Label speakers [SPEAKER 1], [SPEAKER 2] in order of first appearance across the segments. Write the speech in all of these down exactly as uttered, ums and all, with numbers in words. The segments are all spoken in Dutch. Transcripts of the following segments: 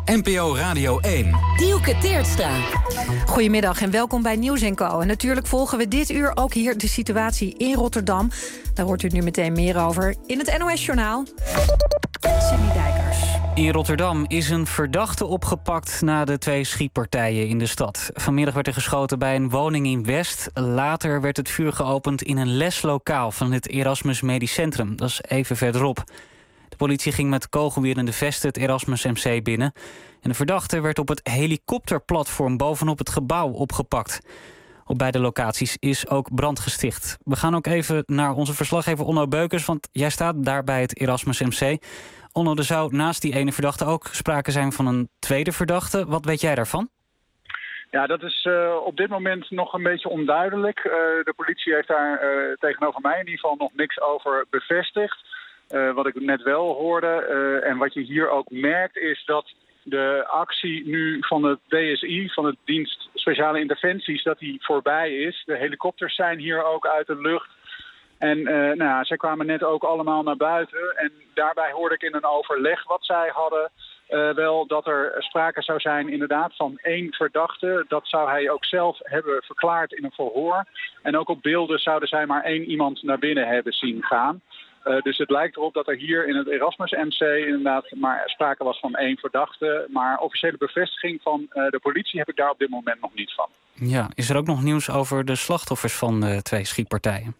[SPEAKER 1] N P O Radio één.
[SPEAKER 2] Dielke Teertstra.
[SPEAKER 3] Goedemiddag en welkom bij Nieuws en Co. En natuurlijk volgen we dit uur ook hier de situatie in Rotterdam. Daar hoort u nu meteen meer over in het N O S-journaal. Sidney Dijkers.
[SPEAKER 4] In Rotterdam is een verdachte opgepakt na de twee schietpartijen in de stad. Vanmiddag werd er geschoten bij een woning in West. Later werd het vuur geopend in een leslokaal van het Erasmus Medisch Centrum. Dat is even verderop. De politie ging met kogelwerende vesten het Erasmus M C binnen. En de verdachte werd op het helikopterplatform bovenop het gebouw opgepakt. Op beide locaties is ook brand gesticht. We gaan ook even naar onze verslaggever Onno Beukers, want jij staat daar bij het Erasmus M C. Onno, er zou naast die ene verdachte ook sprake zijn van een tweede verdachte. Wat weet jij daarvan?
[SPEAKER 5] Ja, dat is uh, op dit moment nog een beetje onduidelijk. Uh, de politie heeft daar uh, tegenover mij in ieder geval nog niks over bevestigd. Uh, wat ik net wel hoorde uh, en wat je hier ook merkt is dat de actie nu van het D S I, van het Dienst Speciale Interventies, dat die voorbij is. De helikopters zijn hier ook uit de lucht. En uh, nou ja, zij kwamen net ook allemaal naar buiten. En daarbij hoorde ik in een overleg wat zij hadden uh, wel dat er sprake zou zijn inderdaad van één verdachte. Dat zou hij ook zelf hebben verklaard in een verhoor. En ook op beelden zouden zij maar één iemand naar binnen hebben zien gaan. Uh, dus het lijkt erop dat er hier in het Erasmus M C inderdaad maar sprake was van één verdachte. Maar officiële bevestiging van uh, de politie heb ik daar op dit moment nog niet van.
[SPEAKER 4] Ja, is er ook nog nieuws over de slachtoffers van de twee schietpartijen?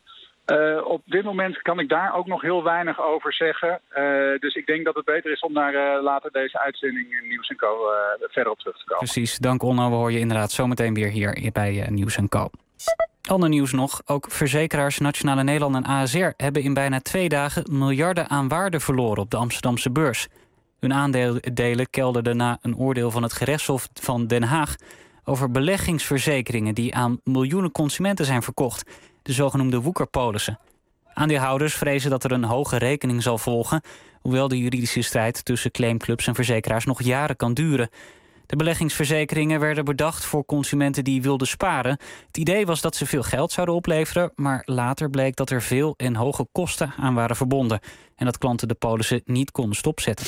[SPEAKER 5] Uh, op dit moment kan ik daar ook nog heel weinig over zeggen. Uh, dus ik denk dat het beter is om daar uh, later deze uitzending in Nieuws en Co. Uh, verder op terug te komen.
[SPEAKER 4] Precies, dank Onno. We horen je inderdaad zometeen weer hier bij uh, Nieuws en Co. Ander nieuws nog. Ook verzekeraars Nationale Nederlanden en A S R hebben in bijna twee dagen miljarden aan waarde verloren op de Amsterdamse beurs. Hun aandelen kelderden na een oordeel van het gerechtshof van Den Haag over beleggingsverzekeringen die aan miljoenen consumenten zijn verkocht, de zogenoemde woekerpolissen. Aandeelhouders vrezen dat er een hoge rekening zal volgen, hoewel de juridische strijd tussen claimclubs en verzekeraars nog jaren kan duren. De beleggingsverzekeringen werden bedacht voor consumenten die wilden sparen. Het idee was dat ze veel geld zouden opleveren, maar later bleek dat er veel en hoge kosten aan waren verbonden en dat klanten de polissen niet konden stopzetten.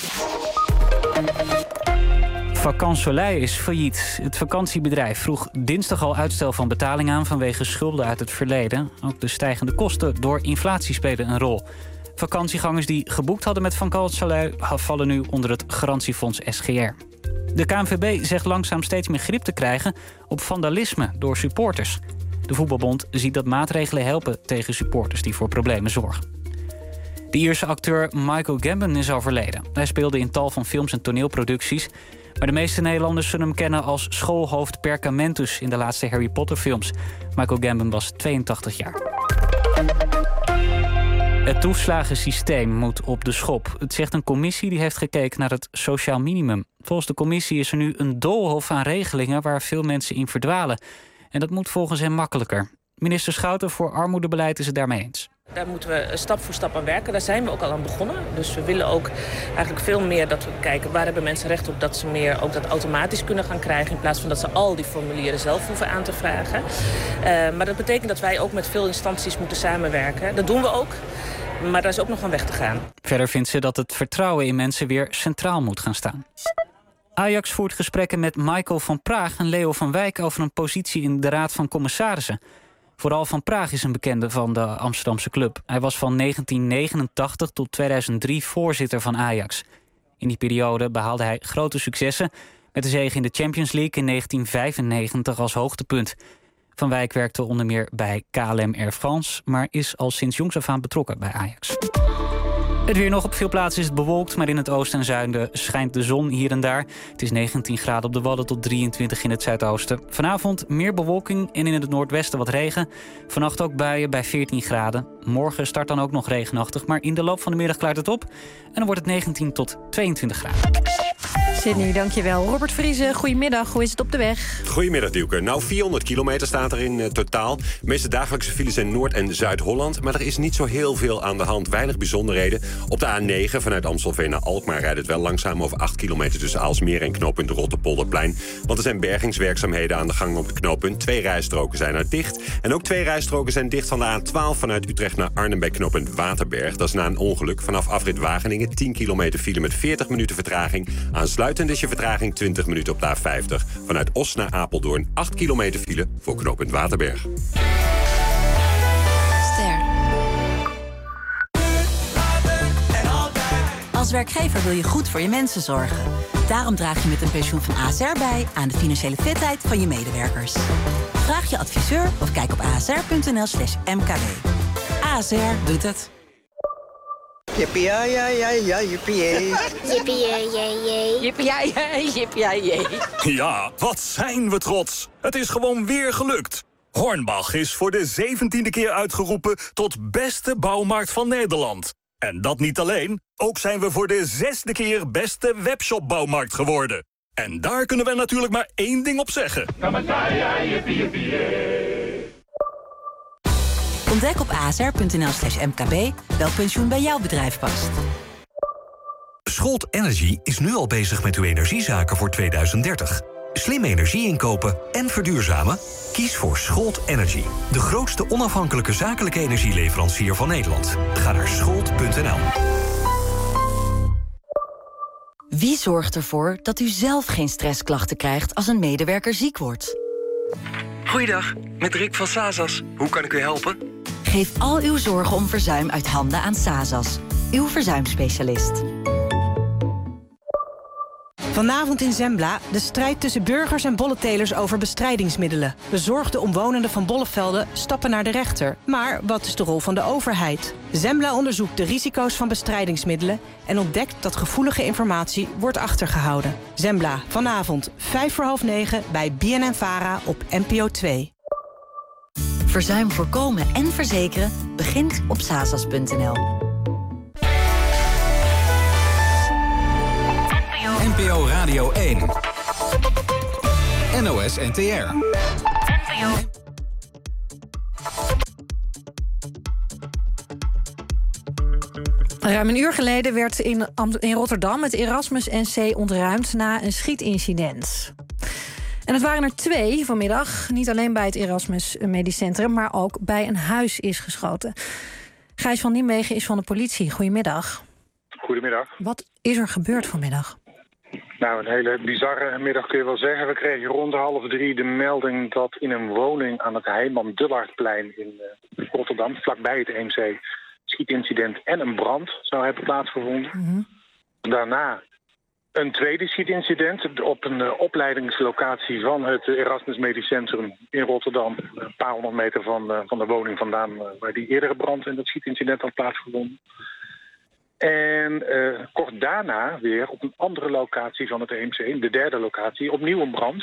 [SPEAKER 4] Vacances Soleil is failliet. Het vakantiebedrijf vroeg dinsdag al uitstel van betaling aan vanwege schulden uit het verleden. Ook de stijgende kosten door inflatie spelen een rol. Vakantiegangers die geboekt hadden met Vacances Soleil vallen nu onder het garantiefonds S G R. De K N V B zegt langzaam steeds meer grip te krijgen op vandalisme door supporters. De voetbalbond ziet dat maatregelen helpen tegen supporters die voor problemen zorgen. De Ierse acteur Michael Gambon is overleden. Hij speelde in tal van films en toneelproducties, maar de meeste Nederlanders zullen hem kennen als schoolhoofd Perkamentus in de laatste Harry Potter films. Michael Gambon was tweeëntachtig jaar. Het toeslagensysteem moet op de schop. Het zegt een commissie die heeft gekeken naar het sociaal minimum. Volgens de commissie is er nu een doolhof aan regelingen waar veel mensen in verdwalen. En dat moet volgens hem makkelijker. Minister Schouten voor armoedebeleid is het daarmee eens.
[SPEAKER 6] Daar moeten we stap voor stap aan werken. Daar zijn we ook al aan begonnen. Dus we willen ook eigenlijk veel meer dat we kijken waar hebben mensen recht op, dat ze meer ook dat automatisch kunnen gaan krijgen in plaats van dat ze al die formulieren zelf hoeven aan te vragen. Uh, maar dat betekent dat wij ook met veel instanties moeten samenwerken. Dat doen we ook. Maar daar is ook nog een weg te gaan.
[SPEAKER 4] Verder vindt ze dat het vertrouwen in mensen weer centraal moet gaan staan. Ajax voert gesprekken met Michael van Praag en Leo van Wijk over een positie in de Raad van Commissarissen. Vooral Van Praag is een bekende van de Amsterdamse club. Hij was van negentien negenentachtig tot tweeduizend drie voorzitter van Ajax. In die periode behaalde hij grote successen met de zege in de Champions League in negentien vijfennegentig als hoogtepunt. Van Wijk werkte onder meer bij K L M Air France, maar is al sinds jongs af aan betrokken bij Ajax. Het weer nog. Op veel plaatsen is het bewolkt, maar in het oosten en zuiden schijnt de zon hier en daar. Het is negentien graden op de Wadden tot drieëntwintig in het zuidoosten. Vanavond meer bewolking en in het noordwesten wat regen. Vannacht ook buien bij veertien graden. Morgen start dan ook nog regenachtig, maar in de loop van de middag klaart het op. En dan wordt het negentien tot tweeëntwintig graden.
[SPEAKER 3] Sidney, dankjewel. Robert Vrieze, goedemiddag. Hoe is het op de weg?
[SPEAKER 7] Goedemiddag, Dielke. Nou, vierhonderd kilometer staat er in uh, totaal. De meeste dagelijkse files in Noord- en Zuid-Holland. Maar er is niet zo heel veel aan de hand. Weinig bijzonderheden. Op de A negen vanuit Amstelveen naar Alkmaar rijdt het wel langzaam over acht kilometer tussen Aalsmeer en knooppunt Rotterpolderplein. Want er zijn bergingswerkzaamheden aan de gang op het knooppunt. Twee rijstroken zijn er dicht. En ook twee rijstroken zijn dicht van de A twaalf vanuit Utrecht naar Arnhem bij knooppunt Waterberg. Dat is na een ongeluk. Vanaf afrit Wageningen tien kilometer file met veertig minuten vertraging. Aansluitend Sluitend is je vertraging twintig minuten op de A vijftig. Vanuit Os naar Apeldoorn acht kilometer file voor knooppunt Waterberg.
[SPEAKER 1] Ster. Als werkgever wil je goed voor je mensen zorgen. Daarom draag je met een pensioen van A S R bij aan de financiële fitheid van je medewerkers. Vraag je adviseur of kijk op asr.nl slash mkb. A S R doet het.
[SPEAKER 2] Jippie, ja, ja, ja, ja, jippie, jee.
[SPEAKER 8] Jippie, jee, jee, jee.
[SPEAKER 1] Jippie, ja, ja, jippie, ja, jee.
[SPEAKER 9] Ja, wat zijn we trots. Het is gewoon weer gelukt. Hornbach is voor de zeventiende keer uitgeroepen tot beste bouwmarkt van Nederland. En dat niet alleen, ook zijn we voor de zesde keer beste webshopbouwmarkt geworden. En daar kunnen we natuurlijk maar één ding op zeggen.
[SPEAKER 1] Ontdek op asr.nl slash mkb welk pensioen bij jouw bedrijf past.
[SPEAKER 10] Scholt Energy is nu al bezig met uw energiezaken voor tweeduizend dertig. Slim energie inkopen en verduurzamen? Kies voor Scholt Energy, de grootste onafhankelijke zakelijke energieleverancier van Nederland. Ga naar scholt punt n l.
[SPEAKER 1] Wie zorgt ervoor dat u zelf geen stressklachten krijgt als een medewerker ziek wordt?
[SPEAKER 11] Goeiedag, met Rick van Sazas. Hoe kan ik u helpen?
[SPEAKER 1] Geef al uw zorgen om verzuim uit handen aan Sazas, uw verzuimspecialist.
[SPEAKER 12] Vanavond in Zembla de strijd tussen burgers en bolletelers over bestrijdingsmiddelen. Bezorgde omwonenden van Bollevelde stappen naar de rechter. Maar wat is de rol van de overheid? Zembla onderzoekt de risico's van bestrijdingsmiddelen en ontdekt dat gevoelige informatie wordt achtergehouden. Zembla, vanavond vijf voor half negen bij B N N-Vara op N P O twee.
[SPEAKER 1] Verzuim voorkomen en verzekeren begint op sazas punt n l.
[SPEAKER 13] N P O Radio één. N O S N T R.
[SPEAKER 3] Ruim een uur geleden werd in, in Rotterdam het Erasmus N C ontruimd na een schietincident. En het waren er twee vanmiddag. Niet alleen bij het Erasmus Medisch Centrum, maar ook bij een huis is geschoten. Gijs van Nimwegen is van de politie. Goedemiddag.
[SPEAKER 5] Goedemiddag.
[SPEAKER 3] Wat is er gebeurd vanmiddag?
[SPEAKER 5] Nou, een hele bizarre middag kun je wel zeggen. We kregen rond half drie de melding dat in een woning aan het Heiman-Dullardplein in uh, Rotterdam, vlakbij het E M C, schietincident en een brand zou hebben plaatsgevonden. Mm-hmm. Daarna een tweede schietincident op een uh, opleidingslocatie van het Erasmus Medisch Centrum in Rotterdam. Een paar honderd meter van, uh, van de woning vandaan uh, waar die eerdere brand en dat schietincident had plaatsgevonden. En uh, kort daarna weer op een andere locatie van het E M C, de derde locatie, opnieuw een brand.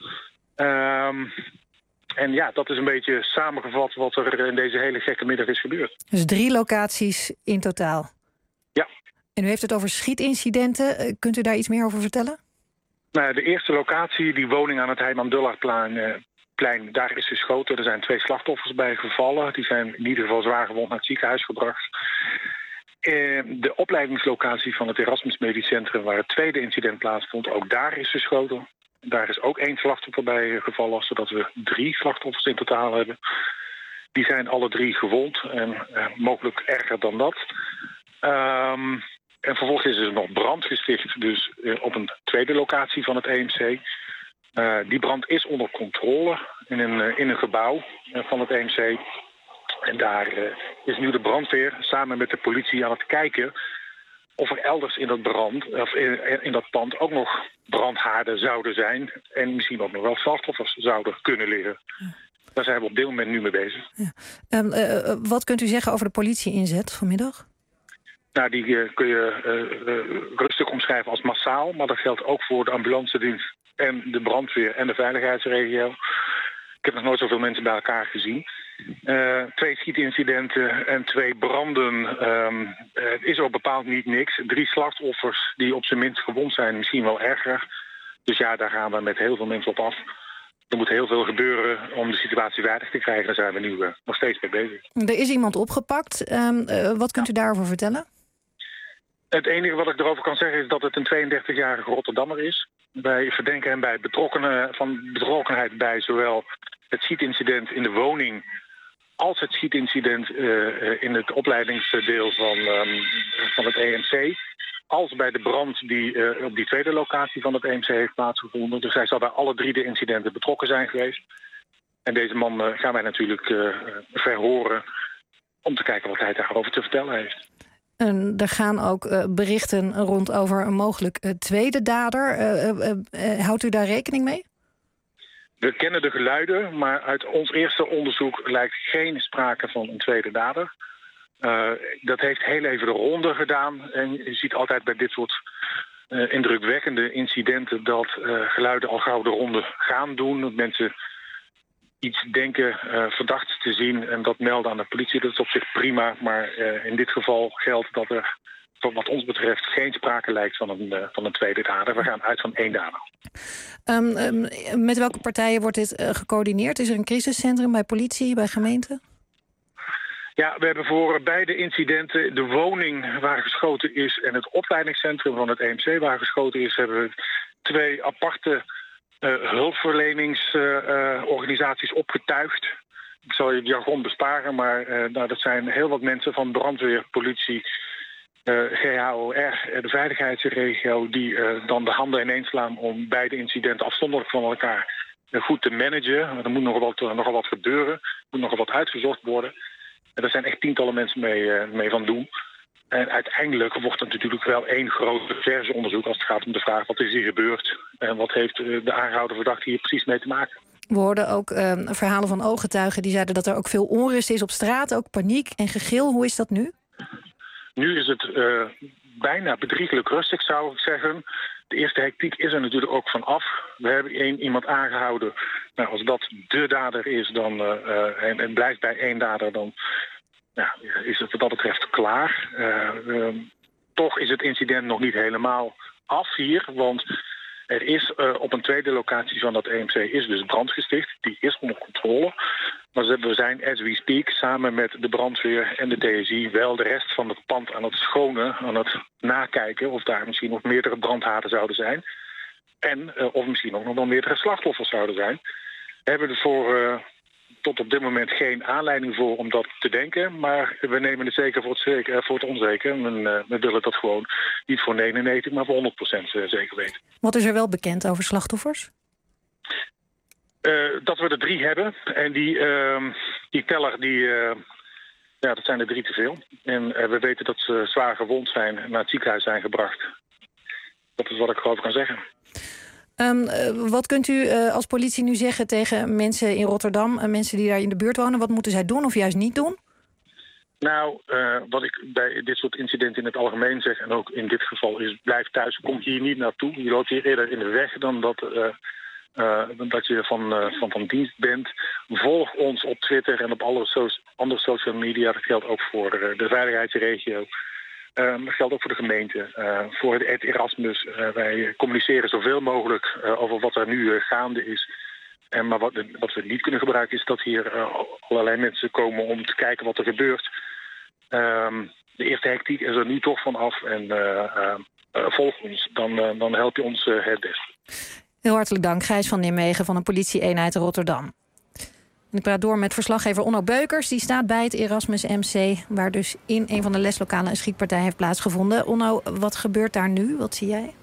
[SPEAKER 5] Um, en ja, dat is een beetje samengevat wat er in deze hele gekke middag is gebeurd.
[SPEAKER 3] Dus drie locaties in totaal?
[SPEAKER 5] Ja.
[SPEAKER 3] En u heeft het over schietincidenten. Kunt u daar iets meer over vertellen?
[SPEAKER 5] Nou, de eerste locatie, die woning aan het Heiman-Dullardplein, uh, plein, daar is geschoten. Er zijn twee slachtoffers bij gevallen. Die zijn in ieder geval zwaar gewond naar het ziekenhuis gebracht. De opleidingslocatie van het Erasmus Medisch Centrum, waar het tweede incident plaatsvond, ook daar is geschoten. Daar is ook één slachtoffer bij gevallen, zodat we drie slachtoffers in totaal hebben. Die zijn alle drie gewond en eh, mogelijk erger dan dat. Um, en vervolgens is er nog brand gesticht, dus uh, op een tweede locatie van het E M C. Uh, die brand is onder controle in een, uh, in een gebouw uh, van het E M C. En daar uh, is nu de brandweer samen met de politie aan het kijken of er elders in dat brand, of in, in dat pand ook nog brandhaarden zouden zijn. En misschien ook nog wel slachtoffers zouden kunnen liggen. Ja. Daar zijn we op dit moment nu mee bezig.
[SPEAKER 3] Ja. Um, uh, wat kunt u zeggen over de politie-inzet vanmiddag?
[SPEAKER 5] Nou, die uh, kun je uh, uh, rustig omschrijven als massaal. Maar dat geldt ook voor de ambulancedienst en de brandweer en de veiligheidsregio. Ik heb nog nooit zoveel mensen bij elkaar gezien. Uh, twee schietincidenten en twee branden. Um, het is ook bepaald niet niks. Drie slachtoffers die op zijn minst gewond zijn, misschien wel erger. Dus ja, daar gaan we met heel veel mensen op af. Er moet heel veel gebeuren om de situatie veilig te krijgen. Daar zijn we nu uh, nog steeds mee bezig.
[SPEAKER 3] Er is iemand opgepakt. Um, uh, wat kunt u daarover vertellen?
[SPEAKER 5] Het enige wat ik erover kan zeggen is dat het een tweeëndertigjarige Rotterdammer is. Wij verdenken hem bij betrokkenen, van betrokkenheid bij zowel het schietincident in de woning als het schietincident uh, in het opleidingsdeel van, um, van het E M C. als bij de brand die uh, op die tweede locatie van het E M C heeft plaatsgevonden. Dus hij zal bij alle drie de incidenten betrokken zijn geweest. En deze man uh, gaan wij natuurlijk uh, verhoren om te kijken wat hij daarover te vertellen heeft.
[SPEAKER 3] En er gaan ook uh, berichten rond over een mogelijk uh, tweede dader. Uh, uh, uh, houdt u daar rekening mee?
[SPEAKER 5] We kennen de geluiden, maar uit ons eerste onderzoek lijkt geen sprake van een tweede dader. Uh, dat heeft heel even de ronde gedaan. En je ziet altijd bij dit soort uh, indrukwekkende incidenten dat uh, geluiden al gauw de ronde gaan doen. Dat mensen iets denken uh, verdachts te zien en dat melden aan de politie. Dat is op zich prima, maar uh, in dit geval geldt dat er wat ons betreft geen sprake lijkt van een, uh, van een tweede dader. We gaan uit van één dader.
[SPEAKER 3] Um, um, met welke partijen wordt dit uh, gecoördineerd? Is er een crisiscentrum bij politie, bij gemeenten?
[SPEAKER 5] Ja, we hebben voor beide incidenten de woning waar geschoten is en het opleidingscentrum van het E M C waar geschoten is, hebben we twee aparte uh, hulpverleningsorganisaties uh, uh, opgetuigd. Ik zal je het jargon besparen, maar uh, nou, dat zijn heel wat mensen van brandweer, politie, uh, G H O R, de veiligheidsregio, die uh, dan de handen ineenslaan om beide incidenten afzonderlijk van elkaar uh, goed te managen. Er moet nogal wat, uh, nogal wat gebeuren, er moet nogal wat uitgezocht worden. En daar zijn echt tientallen mensen mee, uh, mee van doen. En uiteindelijk wordt het natuurlijk wel één groot versionderzoek als het gaat om de vraag wat is hier gebeurd en wat heeft uh, de aangehouden verdachte hier precies mee te maken.
[SPEAKER 3] We hoorden ook uh, verhalen van ooggetuigen die zeiden dat er ook veel onrust is op straat, ook paniek en gegil. Hoe is dat nu?
[SPEAKER 5] Nu is het uh, bijna bedrieglijk rustig, zou ik zeggen. De eerste hectiek is er natuurlijk ook vanaf. We hebben één iemand aangehouden. Nou, als dat de dader is dan, uh, uh, en het blijft bij één dader, dan ja, is het wat dat betreft klaar. Uh, uh, toch is het incident nog niet helemaal af hier, want er is uh, op een tweede locatie van dat E M C is dus brand gesticht. Die is onder controle. Maar we zijn, as we speak, samen met de brandweer en de D S I wel de rest van het pand aan het schonen, aan het nakijken of daar misschien nog meerdere brandhaarden zouden zijn. En uh, of misschien ook nog wel meerdere slachtoffers zouden zijn. We hebben er voor uh, tot op dit moment geen aanleiding voor om dat te denken. Maar we nemen het zeker voor het, zeker, voor het onzeker. En, uh, we willen dat gewoon niet voor negenennegentig, maar voor honderd procent zeker weten.
[SPEAKER 3] Wat is er wel bekend over slachtoffers?
[SPEAKER 5] Uh, dat we er drie hebben. En die, uh, die teller, die, uh, ja, dat zijn er drie te veel. En uh, we weten dat ze zwaar gewond zijn en naar het ziekenhuis zijn gebracht. Dat is wat ik erover kan zeggen.
[SPEAKER 3] Um, uh, wat kunt u uh, als politie nu zeggen tegen mensen in Rotterdam, uh, mensen die daar in de buurt wonen? Wat moeten zij doen of juist niet doen?
[SPEAKER 5] Nou, uh, wat ik bij dit soort incidenten in het algemeen zeg, en ook in dit geval is, blijf thuis, kom hier niet naartoe. Je loopt hier eerder in de weg dan dat, uh, uh, dat je van, uh, van, van dienst bent. Volg ons op Twitter en op alle so- andere social media. Dat geldt ook voor uh, de veiligheidsregio. Uh, dat geldt ook voor de gemeente, uh, voor het Erasmus. Uh, wij communiceren zoveel mogelijk uh, over wat er nu uh, gaande is. En maar wat, wat we niet kunnen gebruiken is dat hier uh, allerlei mensen komen om te kijken wat er gebeurt. Um, de eerste hectiek is er nu toch vanaf en uh, uh, uh, volg ons. Dan, uh, dan help je ons uh, het best.
[SPEAKER 3] Heel hartelijk dank, Gijs van Nimwegen van de politie-eenheid Rotterdam. En ik praat door met verslaggever Onno Beukers. Die staat bij het Erasmus M C, waar dus in een van de leslokalen een schietpartij heeft plaatsgevonden. Onno, wat gebeurt daar nu? Wat zie jij?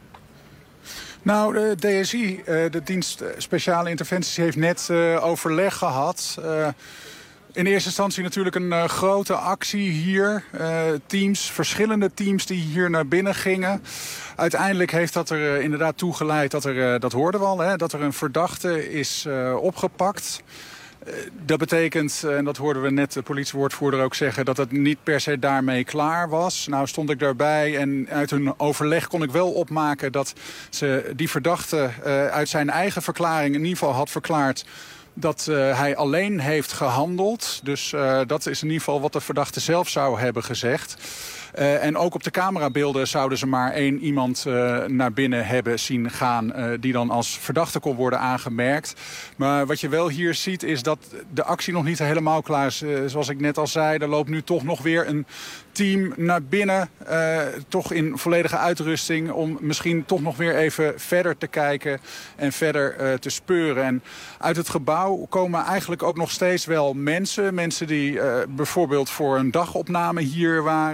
[SPEAKER 14] Nou, de D S I, de Dienst Speciale Interventies, heeft net uh, overleg gehad. Uh, in eerste instantie natuurlijk een uh, grote actie hier. Uh, teams, verschillende teams die hier naar binnen gingen. Uiteindelijk heeft dat er uh, inderdaad toe geleid, dat er, uh, dat hoorden we al, hè, dat er een verdachte is uh, opgepakt. Dat betekent, en dat hoorden we net de politiewoordvoerder ook zeggen, dat het niet per se daarmee klaar was. Nou stond ik daarbij en uit hun overleg kon ik wel opmaken dat ze die verdachte uh, uit zijn eigen verklaring in ieder geval had verklaard dat uh, hij alleen heeft gehandeld. Dus uh, dat is in ieder geval wat de verdachte zelf zou hebben gezegd. Uh, en ook op de camerabeelden zouden ze maar één iemand uh, naar binnen hebben zien gaan, Uh, die dan als verdachte kon worden aangemerkt. Maar wat je wel hier ziet is dat de actie nog niet helemaal klaar is. Uh, zoals ik net al zei, er loopt nu toch nog weer een team naar binnen. Uh, toch in volledige uitrusting om misschien toch nog weer even verder te kijken en verder uh, te speuren. En uit het gebouw komen eigenlijk ook nog steeds wel mensen. Mensen die uh, bijvoorbeeld voor een dagopname hier waren. Uh,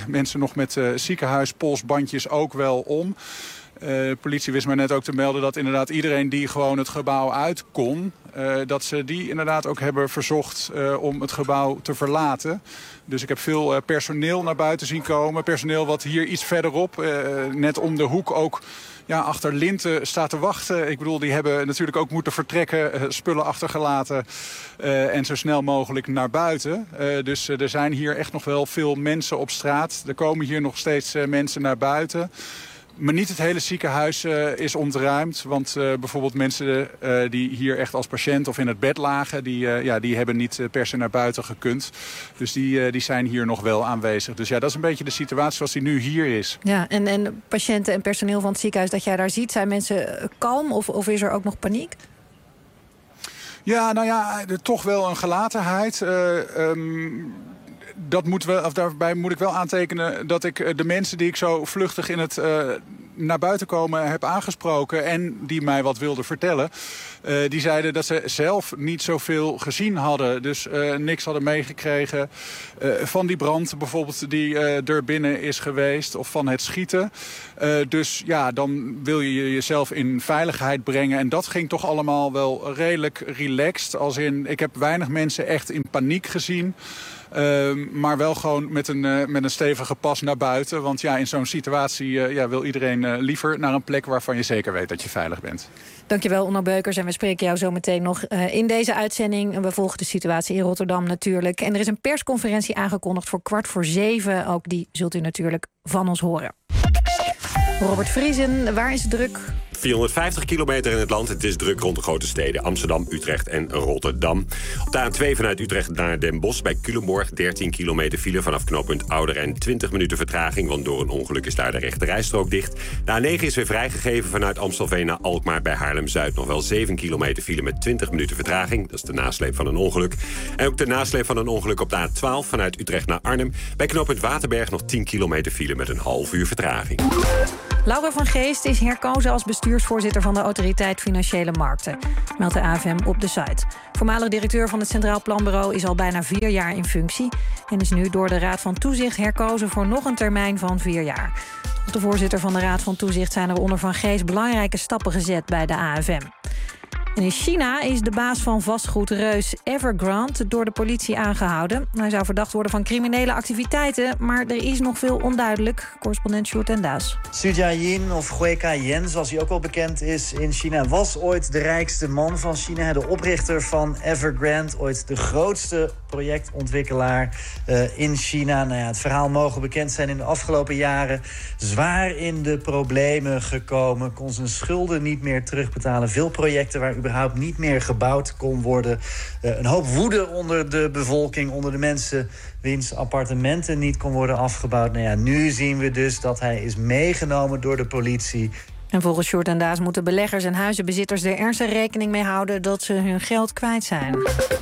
[SPEAKER 14] mensen nog met uh, ziekenhuispolsbandjes ook wel om. De uh, politie wist mij net ook te melden dat inderdaad iedereen die gewoon het gebouw uit kon, Uh, dat ze die inderdaad ook hebben verzocht uh, om het gebouw te verlaten. Dus ik heb veel uh, personeel naar buiten zien komen. Personeel wat hier iets verderop, uh, net om de hoek ook ja, achter linten staat te wachten. Ik bedoel, die hebben natuurlijk ook moeten vertrekken, uh, spullen achtergelaten uh, en zo snel mogelijk naar buiten. Uh, dus uh, er zijn hier echt nog wel veel mensen op straat. Er komen hier nog steeds uh, mensen naar buiten. Maar niet het hele ziekenhuis uh, is ontruimd. Want uh, bijvoorbeeld mensen uh, die hier echt als patiënt of in het bed lagen, die, uh, ja, die hebben niet uh, per se naar buiten gekund. Dus die, uh, die zijn hier nog wel aanwezig. Dus ja, dat is een beetje de situatie zoals die nu hier is.
[SPEAKER 3] Ja, en, en patiënten en personeel van het ziekenhuis dat jij daar ziet, zijn mensen kalm of, of is er ook nog paniek?
[SPEAKER 14] Ja, nou ja, toch wel een gelatenheid. Uh, um, Dat moet wel, of daarbij moet ik wel aantekenen dat ik de mensen die ik zo vluchtig in het uh, naar buiten komen heb aangesproken en die mij wat wilden vertellen, uh, die zeiden dat ze zelf niet zoveel gezien hadden. Dus uh, niks hadden meegekregen uh, van die brand bijvoorbeeld die uh, er binnen is geweest of van het schieten. Uh, dus ja, dan wil je jezelf in veiligheid brengen. En dat ging toch allemaal wel redelijk relaxed. Als in, ik heb weinig mensen echt in paniek gezien. Uh, maar wel gewoon met een, uh, met een stevige pas naar buiten. Want ja, in zo'n situatie uh, ja, wil iedereen uh, liever naar een plek waarvan je zeker weet dat je veilig bent.
[SPEAKER 3] Dankjewel, Onno Beukers. En we spreken jou zo meteen nog uh, in deze uitzending. En we volgen de situatie in Rotterdam natuurlijk. En er is een persconferentie aangekondigd voor kwart voor zeven. Ook die zult u natuurlijk van ons horen. Robert Vriesen, waar is het druk?
[SPEAKER 7] vierhonderdvijftig kilometer in het land. Het is druk rond de grote steden Amsterdam, Utrecht en Rotterdam. Op de A twee vanuit Utrecht naar Den Bosch bij Culemborg. dertien kilometer file vanaf knooppunt Ouder en twintig minuten vertraging. Want door een ongeluk is daar de rechte rijstrook dicht. De A negen is weer vrijgegeven vanuit Amstelveen naar Alkmaar bij Haarlem-Zuid. Nog wel zeven kilometer file met twintig minuten vertraging. Dat is de nasleep van een ongeluk. En ook de nasleep van een ongeluk op de A twaalf vanuit Utrecht naar Arnhem. Bij knooppunt Waterberg nog tien kilometer file met een half uur vertraging.
[SPEAKER 3] Laura van Geest is herkozen als bestuursvoorzitter van de Autoriteit Financiële Markten, meldt de A F M op de site. Voormalig directeur van het Centraal Planbureau is al bijna vier jaar in functie en is nu door de Raad van Toezicht herkozen voor nog een termijn van vier jaar. Op de voorzitter van de Raad van Toezicht zijn er onder Van Geest belangrijke stappen gezet bij de A F M. En in China is de baas van vastgoedreus Evergrande door de politie aangehouden. Hij zou verdacht worden van criminele activiteiten, maar er is nog veel onduidelijk. Correspondent Sjoerd en Daas.
[SPEAKER 15] Xu Jiayin, of Hui Kai-yen, zoals hij ook wel bekend is in China, was ooit de rijkste man van China. De oprichter van Evergrande, ooit de grootste projectontwikkelaar uh, in China. Nou ja, het verhaal mogen bekend zijn in de afgelopen jaren. Zwaar in de problemen gekomen, kon zijn schulden niet meer terugbetalen. Veel projecten waar überhaupt niet meer gebouwd kon worden. Uh, een hoop woede onder de bevolking, onder de mensen wiens appartementen niet kon worden afgebouwd. Nou ja, nu zien we dus dat hij is meegenomen door de politie.
[SPEAKER 3] En volgens Sjoerd en Daas moeten beleggers en huizenbezitters er ernstig rekening mee houden dat ze hun geld kwijt zijn.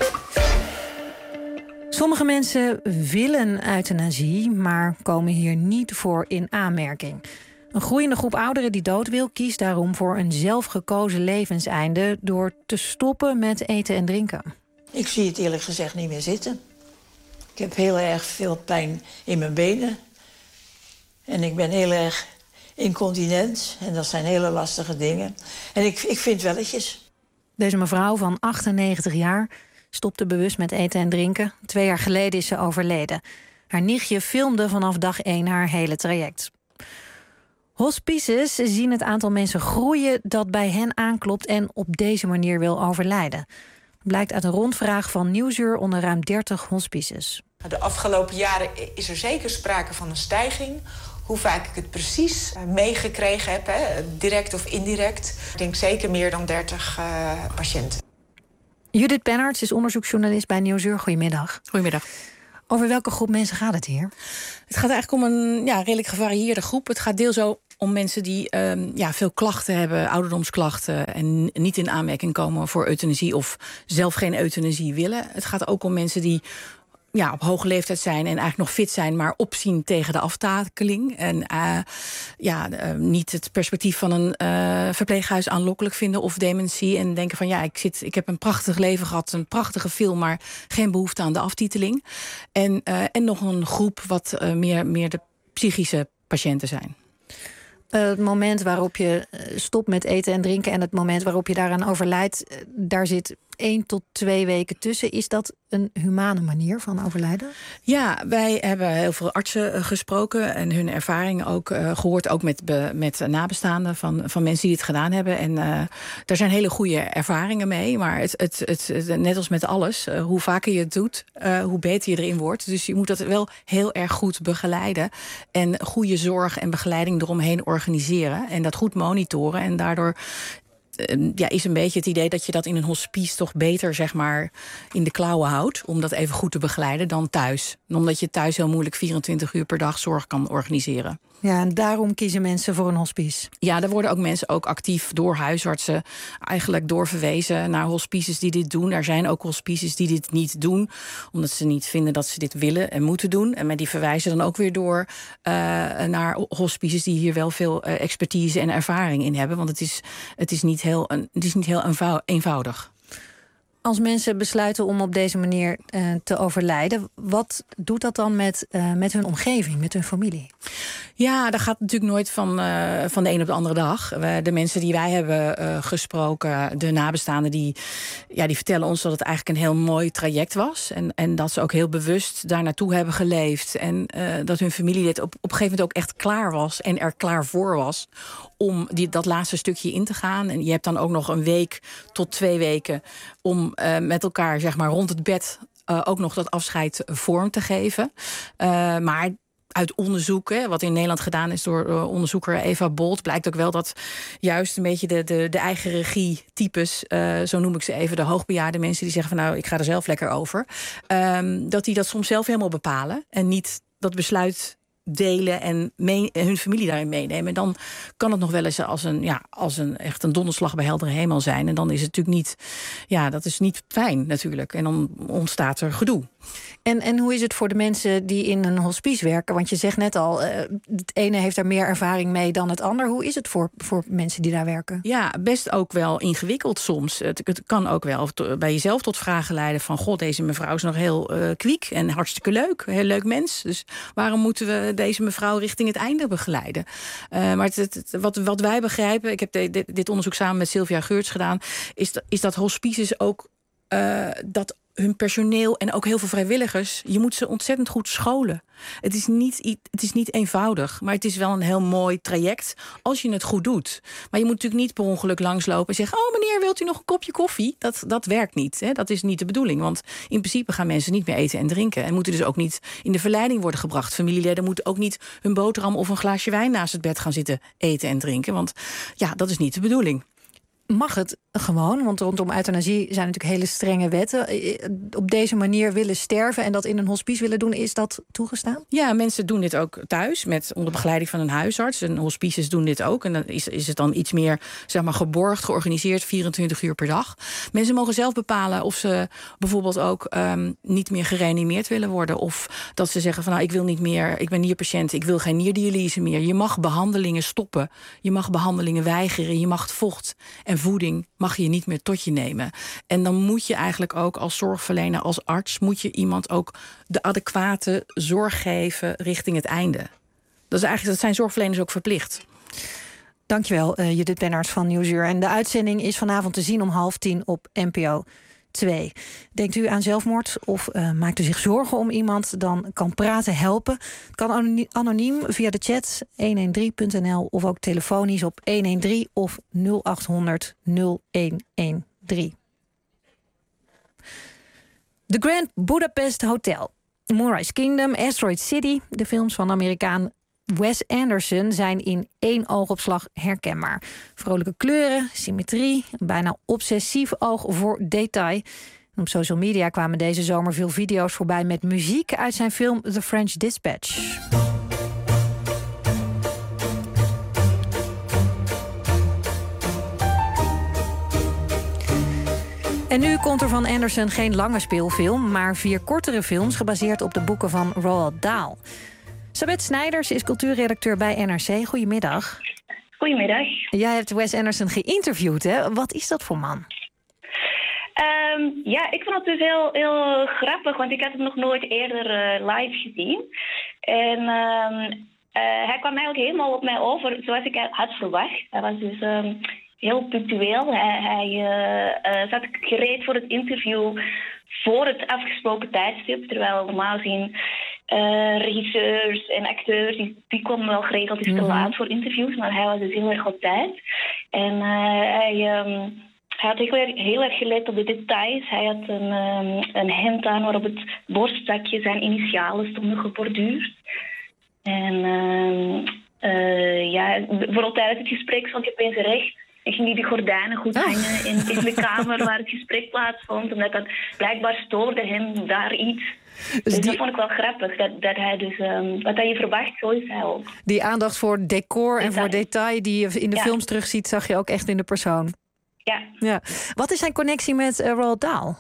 [SPEAKER 3] Sommige mensen willen euthanasie, maar komen hier niet voor in aanmerking. Een groeiende groep ouderen die dood wil, kiest daarom voor een zelfgekozen levenseinde door te stoppen met eten en drinken.
[SPEAKER 16] Ik zie het eerlijk gezegd niet meer zitten. Ik heb heel erg veel pijn in mijn benen. En ik ben heel erg incontinent. En dat zijn hele lastige dingen. En ik, ik vind welletjes.
[SPEAKER 3] Deze mevrouw van achtennegentig jaar stopte bewust met eten en drinken. Twee jaar geleden is ze overleden. Haar nichtje filmde vanaf dag één haar hele traject. Hospices zien het aantal mensen groeien dat bij hen aanklopt en op deze manier wil overlijden. Blijkt uit een rondvraag van Nieuwsuur onder ruim dertig hospices.
[SPEAKER 17] De afgelopen jaren is er zeker sprake van een stijging. Hoe vaak ik het precies meegekregen heb, hè, direct of indirect. Ik denk zeker meer dan dertig uh, patiënten.
[SPEAKER 3] Judith Pennerts is onderzoeksjournalist bij Nieuwsuur. Goedemiddag.
[SPEAKER 18] Goedemiddag.
[SPEAKER 3] Over welke groep mensen gaat het hier?
[SPEAKER 18] Het gaat eigenlijk om een ja, redelijk gevarieerde groep. Het gaat deels zo om mensen die um, ja, veel klachten hebben, ouderdomsklachten, en niet in aanmerking komen voor euthanasie of zelf geen euthanasie willen. Het gaat ook om mensen die ja, op hoge leeftijd zijn en eigenlijk nog fit zijn, maar opzien tegen de aftakeling. En uh, ja, uh, niet het perspectief van een uh, verpleeghuis aanlokkelijk vinden of dementie. En denken van ja, ik, zit, ik heb een prachtig leven gehad, een prachtige film, maar geen behoefte aan de aftiteling. En, uh, en nog een groep wat uh, meer, meer de psychische patiënten zijn.
[SPEAKER 3] Uh, het moment waarop je stopt met eten en drinken en het moment waarop je daaraan overlijdt, daar zit één tot twee weken tussen. Is dat een humane manier van overlijden?
[SPEAKER 18] Ja, wij hebben heel veel artsen gesproken en hun ervaringen ook uh, gehoord. Ook met, be, met nabestaanden van, van mensen die dit gedaan hebben. En uh, daar zijn hele goede ervaringen mee. Maar het, het, het, het, net als met alles, uh, hoe vaker je het doet, uh, hoe beter je erin wordt. Dus je moet dat wel heel erg goed begeleiden. En goede zorg en begeleiding eromheen organiseren. En dat goed monitoren. En daardoor ja, is een beetje het idee dat je dat in een hospice toch beter, zeg maar, in de klauwen houdt, om dat even goed te begeleiden dan thuis. Omdat je thuis heel moeilijk vierentwintig uur per dag zorg kan organiseren.
[SPEAKER 3] Ja, en daarom kiezen mensen voor een hospice.
[SPEAKER 18] Ja, daar worden ook mensen ook actief door huisartsen eigenlijk doorverwezen naar hospices die dit doen. Er zijn ook hospices die dit niet doen, omdat ze niet vinden dat ze dit willen en moeten doen. En die verwijzen dan ook weer door uh, naar hospices die hier wel veel uh, expertise en ervaring in hebben. Want het is, het is niet heel, het is niet heel eenvoudig.
[SPEAKER 3] Als mensen besluiten om op deze manier uh, te overlijden, wat doet dat dan met, uh, met hun omgeving, met hun familie?
[SPEAKER 18] Ja, dat gaat natuurlijk nooit van, uh, van de een op de andere dag. We, de mensen die wij hebben uh, gesproken, de nabestaanden, die, ja, die vertellen ons dat het eigenlijk een heel mooi traject was. En, en dat ze ook heel bewust daar naartoe hebben geleefd. En uh, dat hun familie dit op, op een gegeven moment ook echt klaar was en er klaar voor was om die, dat laatste stukje in te gaan. En je hebt dan ook nog een week tot twee weken om uh, met elkaar, zeg maar, rond het bed uh, ook nog dat afscheid vorm te geven. Uh, maar uit onderzoek, hè, wat in Nederland gedaan is door uh, onderzoeker Eva Bolt, blijkt ook wel dat juist een beetje de, de, de eigen regie-types, uh, zo noem ik ze even, de hoogbejaarde mensen die zeggen van nou, ik ga er zelf lekker over, um, dat die dat soms zelf helemaal bepalen en niet dat besluit delen en mee, hun familie daarin meenemen. En dan kan het nog wel eens als een, ja, als een echt een donderslag bij heldere hemel zijn. En dan is het natuurlijk niet, ja, dat is niet fijn natuurlijk. En dan ontstaat er gedoe.
[SPEAKER 3] En, en hoe is het voor de mensen die in een hospice werken? Want je zegt net al, uh, het ene heeft er meer ervaring mee dan het ander. Hoe is het voor, voor mensen die daar werken?
[SPEAKER 18] Ja, best ook wel ingewikkeld soms. Het, het kan ook wel bij jezelf tot vragen leiden van, god, deze mevrouw is nog heel uh, kwiek en hartstikke leuk. Heel leuk mens. Dus waarom moeten we deze mevrouw richting het einde begeleiden? Uh, maar het, het, wat, wat wij begrijpen, ik heb de, de, dit onderzoek samen met Sylvia Geurts gedaan, is, dat, is dat hospices ook uh, dat hun personeel en ook heel veel vrijwilligers, je moet ze ontzettend goed scholen. Het is niet, het is niet eenvoudig, maar het is wel een heel mooi traject als je het goed doet. Maar je moet natuurlijk niet per ongeluk langslopen en zeggen, oh meneer, wilt u nog een kopje koffie? Dat, dat werkt niet. Hè? Dat is niet de bedoeling. Want in principe gaan mensen niet meer eten en drinken en moeten dus ook niet in de verleiding worden gebracht. Familieleden moeten ook niet hun boterham of een glaasje wijn naast het bed gaan zitten eten en drinken. Want ja, dat is niet de bedoeling.
[SPEAKER 3] Mag het gewoon? Want rondom euthanasie zijn natuurlijk hele strenge wetten. Op deze manier willen sterven en dat in een hospice willen doen, is dat toegestaan?
[SPEAKER 18] Ja, mensen doen dit ook thuis met onder begeleiding van een huisarts. En hospices doen dit ook. En dan is, is het dan iets meer, zeg maar, geborgd, georganiseerd, vierentwintig uur per dag. Mensen mogen zelf bepalen of ze bijvoorbeeld ook um, niet meer gereanimeerd willen worden. Of dat ze zeggen van nou, ik wil niet meer, ik ben nierpatiënt, ik wil geen nierdialyse meer. Je mag behandelingen stoppen. Je mag behandelingen weigeren. Je mag vocht en voeding mag je niet meer tot je nemen. En dan moet je eigenlijk ook als zorgverlener, als arts, moet je iemand ook de adequate zorg geven richting het einde. Dat is eigenlijk, dat zijn zorgverleners ook verplicht.
[SPEAKER 3] Dankjewel, uh, Judith Bennarts van Nieuwsuur. En de uitzending is vanavond te zien om half tien op N P O twee. Denkt u aan zelfmoord of uh, maakt u zich zorgen om iemand, dan kan praten helpen. Het kan anoniem via de chat honderddertien punt n l of ook telefonisch op honderddertien of nul achthonderd nul een een drie. The Grand Budapest Hotel, Moonrise Kingdom, Asteroid City, de films van Amerikaan Wes Anderson zijn in één oogopslag herkenbaar. Vrolijke kleuren, symmetrie, een bijna obsessief oog voor detail. En op social media kwamen deze zomer veel video's voorbij met muziek uit zijn film The French Dispatch. En nu komt er van Anderson geen lange speelfilm, maar vier kortere films gebaseerd op de boeken van Roald Dahl. Sabet Snijders is cultuurredacteur bij N R C. Goedemiddag.
[SPEAKER 19] Goedemiddag.
[SPEAKER 3] Jij hebt Wes Anderson geïnterviewd, hè? Wat is dat voor man?
[SPEAKER 19] Um, ja, ik vond het dus heel, heel grappig, want ik had hem nog nooit eerder uh, live gezien. En um, hij kwam eigenlijk helemaal op mij over zoals ik had verwacht. Hij was dus um, heel punctueel. Hij, hij uh, uh, zat gereed voor het interview voor het afgesproken tijdstip. Terwijl normaal gezien uh, regisseurs en acteurs, die, die komen wel geregeld iets te laat voor interviews. Maar hij was dus heel erg op tijd. En uh, hij... Um, Hij had heel erg, heel erg gelet op de details. Hij had een, um, een hemd aan waarop het borstzakje zijn initialen stonden geborduurd. En uh, uh, ja, vooral tijdens het gesprek stond hij opeens recht. En ging hij de gordijnen goed hangen in, in de kamer waar het gesprek plaatsvond. Omdat dat blijkbaar stoorde hem daar iets. Dus, dus die... dat vond ik wel grappig. Dat, dat hij dus, um, wat je verwacht, zo is hij ook.
[SPEAKER 3] Die aandacht voor decor en voor detail die je in de
[SPEAKER 19] ja.
[SPEAKER 3] films terugziet, zag je ook echt in de persoon.
[SPEAKER 19] Ja.
[SPEAKER 3] ja. Wat is zijn connectie met uh, Roald Dahl?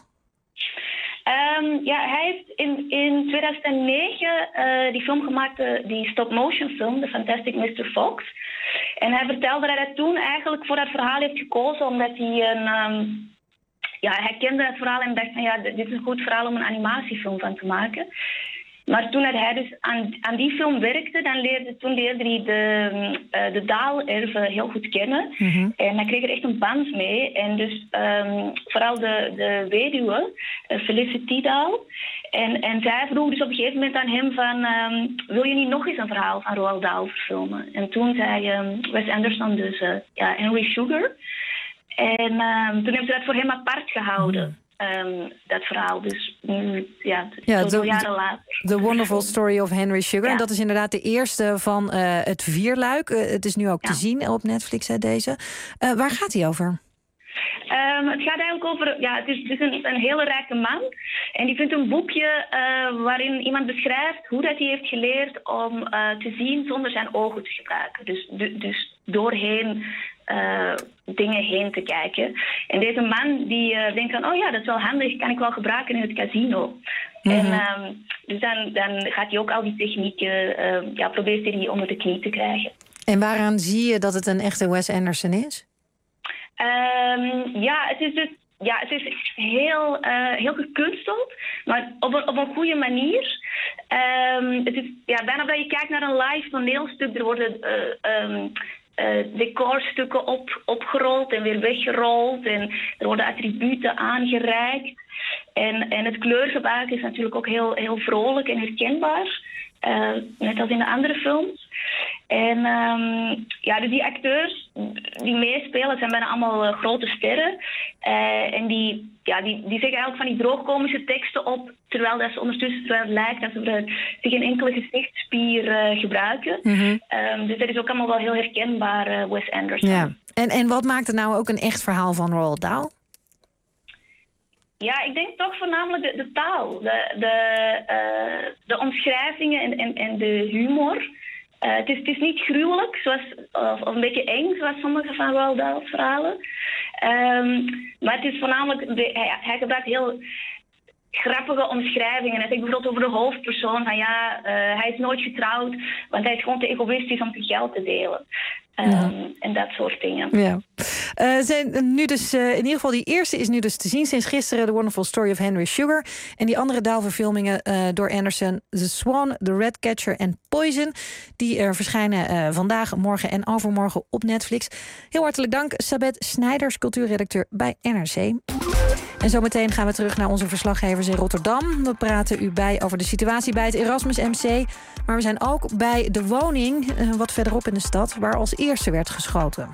[SPEAKER 19] Um, ja, hij heeft in, in tweeduizend negen uh, die film gemaakt, uh, die stop-motion film, The Fantastic mister Fox. En hij vertelde dat hij toen eigenlijk voor dat verhaal heeft gekozen, omdat hij een... Um, ja, hij kende het verhaal en dacht van ja, dit is een goed verhaal om een animatiefilm van te maken. Maar toen hij dus aan, aan die film werkte, dan leerde, toen leerde hij de, uh, de Dahl-erven heel goed kennen. Mm-hmm. En hij kreeg er echt een band mee. En dus um, vooral de, de weduwe, uh, Felicity Dahl. En, en zij vroeg dus op een gegeven moment aan hem van... Um, wil je niet nog eens een verhaal van Roald Dahl verfilmen? En toen zei um, Wes Anderson dus uh, ja, Henry Sugar. En um, toen hebben ze dat voor hem apart gehouden. Mm. Um, dat verhaal, dus nu, ja,
[SPEAKER 3] ja
[SPEAKER 19] zoveel jaren later.
[SPEAKER 3] The Wonderful Story of Henry Sugar. Ja. En dat is inderdaad de eerste van uh, het vierluik. Uh, het is nu ook ja. te zien op Netflix, hè, deze. Uh, waar gaat hij over?
[SPEAKER 19] Um, het gaat eigenlijk over... Ja, het is, het is een, een hele rijke man. En die vindt een boekje uh, waarin iemand beschrijft hoe dat hij heeft geleerd om uh, te zien zonder zijn ogen te gebruiken. Dus, dus doorheen... Uh, dingen heen te kijken. En deze man die uh, denkt van, oh ja, dat is wel handig, kan ik wel gebruiken in het casino. Mm-hmm. En um, dus dan, dan gaat hij ook al die technieken, uh, ja, probeert hij die onder de knie te krijgen.
[SPEAKER 3] En waaraan zie je dat het een echte Wes Anderson is?
[SPEAKER 19] Um, ja, het is dus Ja, het is heel, uh, heel gekunsteld, maar op een, op een goede manier. Um, het is ja, bijna dat je kijkt naar een live toneelstuk. Er worden uh, um, uh, decorstukken op, opgerold en weer weggerold. En er worden attributen aangereikt. En, en het kleurgebruik is natuurlijk ook heel, heel vrolijk en herkenbaar. Uh, net als in de andere films. En um, ja, dus die acteurs die meespelen zijn bijna allemaal uh, grote sterren. Uh, en die, ja, die, die zeggen eigenlijk van die droogkomische teksten op, terwijl dat ze ondertussen terwijl het lijkt dat ze zich geen enkele gezichtsspier uh, gebruiken. Mm-hmm. Um, dus dat is ook allemaal wel heel herkenbaar, uh, Wes Anderson.
[SPEAKER 3] Ja. En, en wat maakt het nou ook een echt verhaal van Roald Dahl?
[SPEAKER 19] Ja, ik denk toch voornamelijk de, de taal, de, de, uh, de omschrijvingen en, en, en de humor. Uh, het, is, het is niet gruwelijk, zoals, of, of een beetje eng, zoals sommige van Roald Dahl's verhalen. Um, maar het is voornamelijk, de, hij, hij gebruikt heel grappige omschrijvingen. Hij zegt bijvoorbeeld over de hoofdpersoon van ja, uh, hij is nooit getrouwd, want hij is gewoon te egoïstisch om zijn geld te delen. Um, ja. En dat soort dingen.
[SPEAKER 3] Ja. Uh, zijn nu dus, uh, in ieder geval die eerste is nu dus te zien sinds gisteren, The Wonderful Story of Henry Sugar. En die andere Dahl-verfilmingen uh, door Anderson, The Swan, The Ratcatcher en Poison, die er verschijnen uh, vandaag, morgen en overmorgen op Netflix. Heel hartelijk dank, Sabet Snijders, cultuurredacteur bij N R C. En zometeen gaan we terug naar onze verslaggevers in Rotterdam. We praten u bij over de situatie bij het Erasmus M C. Maar we zijn ook bij de woning, uh, wat verderop in de stad, waar als eerste werd geschoten.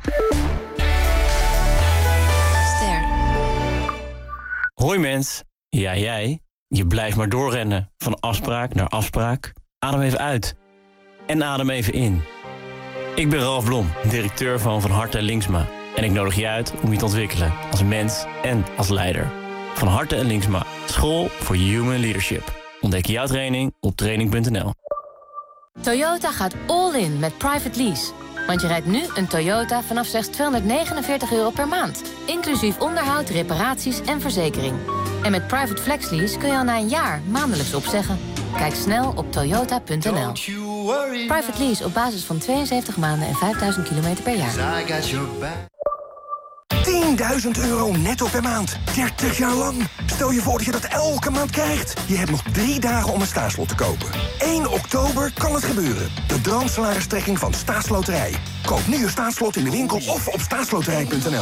[SPEAKER 20] Ster. Hoi mens. Ja, jij. Je blijft maar doorrennen. Van afspraak naar afspraak. Adem even uit. En adem even in. Ik ben Ralf Blom, directeur van Van Harte en Linksma. En ik nodig je uit om je te ontwikkelen als mens en als leider. Van Harte en Linksma. School voor Human Leadership. Ontdek jouw training op training punt n l.
[SPEAKER 21] Toyota gaat all in met private lease. Want je rijdt nu een Toyota vanaf slechts tweehonderdnegenenveertig euro per maand. Inclusief onderhoud, reparaties en verzekering. En met private flex lease kun je al na een jaar maandelijks opzeggen. Kijk snel op toyota punt n l. Private lease op basis van tweeënzeventig maanden en vijfduizend kilometer per jaar.
[SPEAKER 6] tienduizend euro netto per maand. dertig jaar lang. Stel je voor dat je dat elke maand krijgt. Je hebt nog drie dagen om een staatslot te kopen. één oktober kan het gebeuren. De droomsalaristrekking van Staatsloterij. Koop nu je staatslot in de winkel of op staatsloterij punt n l.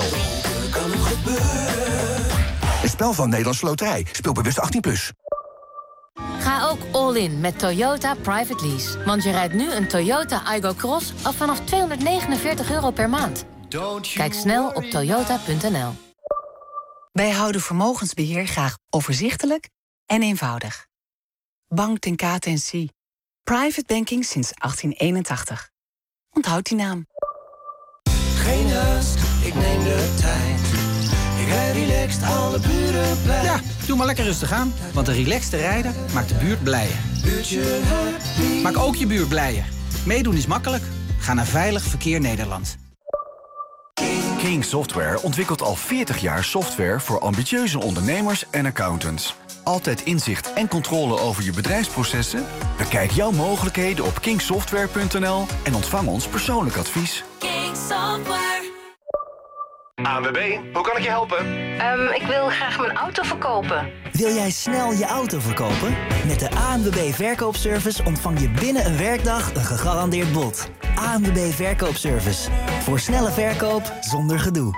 [SPEAKER 6] Een spel van Nederlandse Loterij. Speel bewust achttien plus.
[SPEAKER 21] Ga ook all in met Toyota Private Lease. Want je rijdt nu een Toyota Aygo Cross al vanaf tweehonderdnegenenveertig euro per maand. Kijk snel op toyota punt n l.
[SPEAKER 22] Wij houden vermogensbeheer graag overzichtelijk en eenvoudig. Bank ten Kate en Cie. Private banking sinds achttien eenentachtig. Onthoud die naam.
[SPEAKER 23] Geen haast, ik neem de tijd. Ik rijd relaxed, alle buren blij.
[SPEAKER 13] Ja, doe maar lekker rustig aan. Want een relaxte rijder maakt de buurt blijer.
[SPEAKER 23] Buurtje happy.
[SPEAKER 13] Maak ook je buurt blijer. Meedoen is makkelijk. Ga naar Veilig Verkeer Nederland.
[SPEAKER 24] King Software ontwikkelt al veertig jaar software voor ambitieuze ondernemers en accountants. Altijd inzicht en controle over je bedrijfsprocessen? Bekijk jouw mogelijkheden op king software punt n l en ontvang ons persoonlijk advies.
[SPEAKER 21] King Software.
[SPEAKER 25] A N W B, hoe kan ik je helpen?
[SPEAKER 26] Um, ik wil graag mijn auto verkopen.
[SPEAKER 27] Wil jij snel je auto verkopen? Met de A N W B Verkoopservice ontvang je binnen een werkdag een gegarandeerd bod. A N W B Verkoopservice. Voor snelle verkoop zonder gedoe.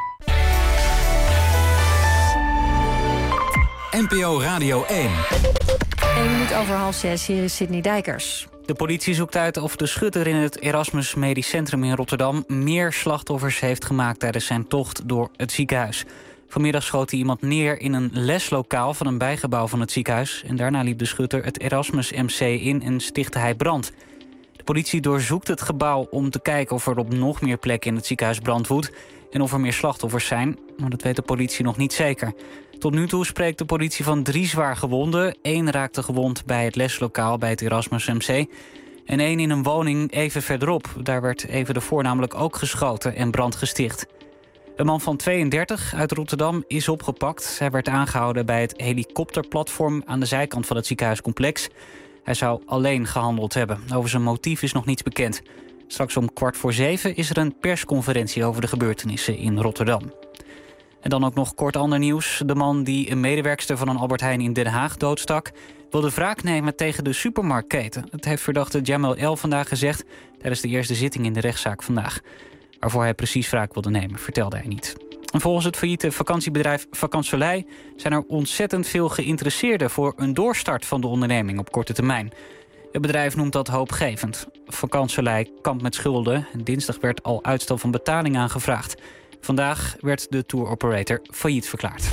[SPEAKER 13] N P O Radio één.
[SPEAKER 3] Eén minuut over half zes, hier is Sidney Dijkers.
[SPEAKER 4] De politie zoekt uit of de schutter in het Erasmus Medisch Centrum in Rotterdam meer slachtoffers heeft gemaakt tijdens zijn tocht door het ziekenhuis. Vanmiddag schoot hij iemand neer in een leslokaal van een bijgebouw van het ziekenhuis. En daarna liep de schutter het Erasmus M C in en stichtte hij brand. De politie doorzoekt het gebouw om te kijken of er op nog meer plekken in het ziekenhuis brand woedt en of er meer slachtoffers zijn. Maar dat weet de politie nog niet zeker. Tot nu toe spreekt de politie van drie zwaar gewonden. Eén raakte gewond bij het leslokaal bij het Erasmus M C. En één in een woning even verderop. Daar werd even ervoor namelijk ook geschoten en brand gesticht. Een man van tweeëndertig uit Rotterdam is opgepakt. Hij werd aangehouden bij het helikopterplatform aan de zijkant van het ziekenhuiscomplex. Hij zou alleen gehandeld hebben. Over zijn motief is nog niets bekend. Straks om kwart voor zeven is er een persconferentie over de gebeurtenissen in Rotterdam. En dan ook nog kort ander nieuws. De man die een medewerkster van een Albert Heijn in Den Haag doodstak wilde wraak nemen tegen de supermarktketen. Dat heeft verdachte Jamal L. vandaag gezegd tijdens de eerste zitting in de rechtszaak vandaag. Waarvoor hij precies wraak wilde nemen, vertelde hij niet. En volgens het failliete vakantiebedrijf Vakant Soleil zijn er ontzettend veel geïnteresseerden voor een doorstart van de onderneming op korte termijn. Het bedrijf noemt dat hoopgevend. Vakant Soleil kampt met schulden en dinsdag werd al uitstel van betaling aangevraagd. Vandaag werd de tour operator failliet verklaard.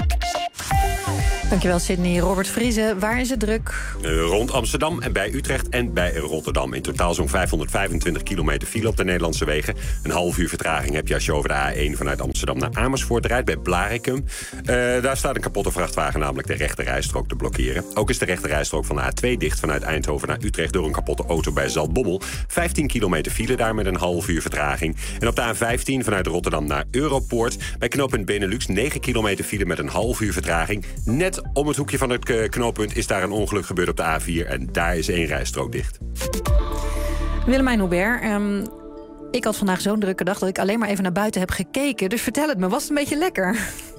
[SPEAKER 3] Dankjewel Sidney. Robert Vrieze, waar is het druk?
[SPEAKER 7] Uh, rond Amsterdam en bij Utrecht en bij Rotterdam. In totaal zo'n vijfhonderdvijfentwintig kilometer file op de Nederlandse wegen. Een half uur vertraging heb je als je over de A één vanuit Amsterdam naar Amersfoort rijdt bij Blaricum. Uh, daar staat een kapotte vrachtwagen namelijk de rechte rijstrook te blokkeren. Ook is de rechte rijstrook van de A twee dicht vanuit Eindhoven naar Utrecht door een kapotte auto bij Zaltbommel. vijftien kilometer file daar met een half uur vertraging. En op de A vijftien vanuit Rotterdam naar Europoort bij knooppunt Benelux negen kilometer file met een half uur vertraging. Net om het hoekje van het knooppunt is daar een ongeluk gebeurd op de A vier en daar is één rijstrook dicht.
[SPEAKER 3] Willemijn Hubert, um, ik had vandaag zo'n drukke dag dat ik alleen maar even naar buiten heb gekeken. Dus vertel het me, was het een beetje lekker?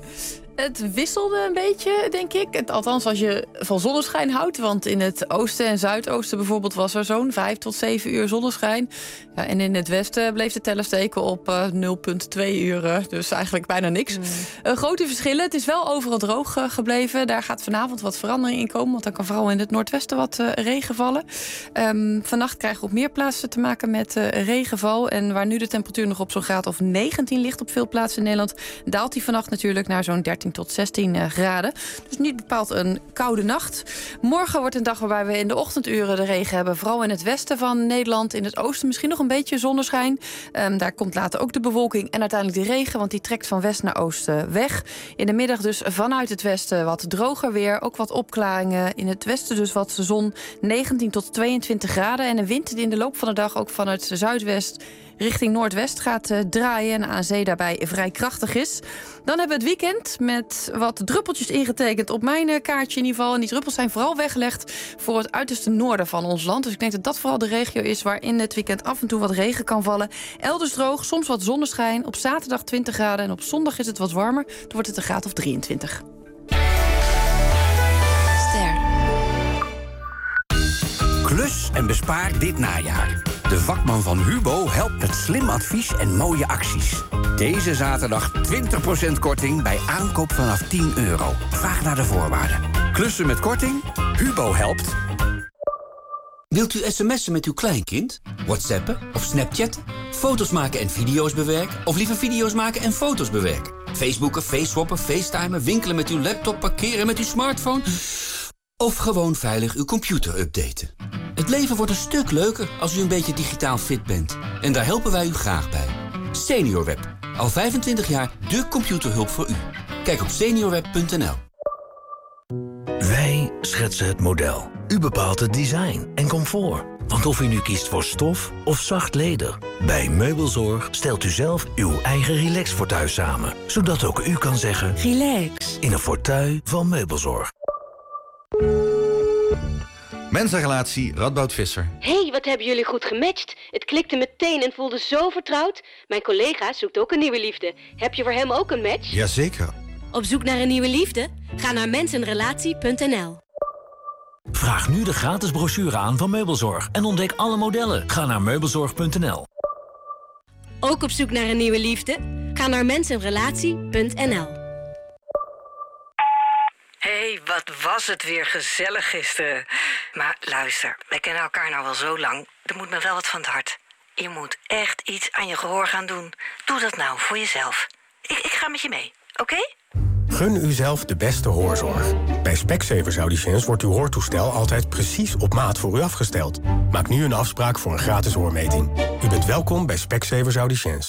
[SPEAKER 18] Het wisselde een beetje, denk ik. Het, althans, als je van zonneschijn houdt. Want in het oosten en zuidoosten bijvoorbeeld was er zo'n vijf tot zeven uur zonneschijn. Ja, en in het westen bleef de teller steken op uh, nul komma twee uur. Dus eigenlijk bijna niks. Mm. Uh, grote verschillen. Het is wel overal droog uh, gebleven. Daar gaat vanavond wat verandering in komen. Want dan kan vooral in het noordwesten wat uh, regen vallen. Um, vannacht krijgen we op meer plaatsen te maken met uh, regenval. En waar nu de temperatuur nog op zo'n graad of negentien ligt op veel plaatsen in Nederland, daalt die vannacht natuurlijk naar zo'n dertien tot zestien graden. Dus niet bepaald een koude nacht. Morgen wordt een dag waarbij we in de ochtenduren de regen hebben. Vooral in het westen van Nederland. In het oosten misschien nog een beetje zonneschijn. Um, daar komt later ook de bewolking en uiteindelijk de regen, want die trekt van west naar oosten weg. In de middag dus vanuit het westen wat droger weer. Ook wat opklaringen. In het westen dus wat zon. negentien tot tweeëntwintig graden. En een wind die in de loop van de dag ook vanuit zuidwest richting noordwest gaat uh, draaien en aan zee daarbij vrij krachtig is. Dan hebben we het weekend met wat druppeltjes ingetekend op mijn uh, kaartje in ieder geval. En die druppels zijn vooral weggelegd voor het uiterste noorden van ons land. Dus ik denk dat dat vooral de regio is waarin het weekend af en toe wat regen kan vallen. Elders droog, soms wat zonneschijn. Op zaterdag twintig graden en op zondag is het wat warmer. Dan wordt het een graad of drieëntwintig.
[SPEAKER 1] Klus en bespaar dit najaar. De vakman van Hubo helpt met slim advies en mooie acties. Deze zaterdag twintig procent korting bij aankoop vanaf tien euro. Vraag naar de voorwaarden. Klussen met korting? Hubo helpt.
[SPEAKER 2] Wilt u sms'en met uw kleinkind? WhatsAppen of Snapchatten? Foto's maken en video's bewerken? Of liever video's maken en foto's bewerken? Facebooken, faceswappen, facetimen, winkelen met uw laptop, parkeren met uw smartphone? Of gewoon veilig uw computer updaten? Het leven wordt een stuk leuker als u een beetje digitaal fit bent. En daar helpen wij u graag bij. SeniorWeb. Al vijfentwintig jaar de computerhulp voor u. Kijk op seniorweb punt n l.
[SPEAKER 8] Wij schetsen het model. U bepaalt het design en comfort. Want of u nu kiest voor stof of zacht leder, bij Meubelzorg stelt u zelf uw eigen relax-fauteuil samen. Zodat ook u kan zeggen relax in een fauteuil van Meubelzorg.
[SPEAKER 9] Mensenrelatie Radboud Visser.
[SPEAKER 10] Hey, wat hebben jullie goed gematcht. Het klikte meteen en voelde zo vertrouwd. Mijn collega zoekt ook een nieuwe liefde. Heb je voor hem ook een match?
[SPEAKER 9] Jazeker.
[SPEAKER 10] Op zoek naar een nieuwe liefde? Ga naar mensenrelatie punt n l.
[SPEAKER 8] Vraag nu de gratis brochure aan van Meubelzorg en ontdek alle modellen. Ga naar meubelzorg punt n l.
[SPEAKER 10] Ook op zoek naar een nieuwe liefde? Ga naar mensenrelatie punt n l.
[SPEAKER 11] Hé, hey, wat was het weer gezellig gisteren. Maar luister, wij kennen elkaar nou wel zo lang. Er moet me wel wat van het hart. Je moet echt iets aan je gehoor gaan doen. Doe dat nou, voor jezelf. Ik, ik ga met je mee, oké? Okay?
[SPEAKER 12] Gun uzelf de beste hoorzorg. Bij Specsavers Audiciëns wordt uw hoortoestel altijd precies op maat voor u afgesteld. Maak nu een afspraak voor een gratis hoormeting. U bent welkom bij Specsavers Audiciëns.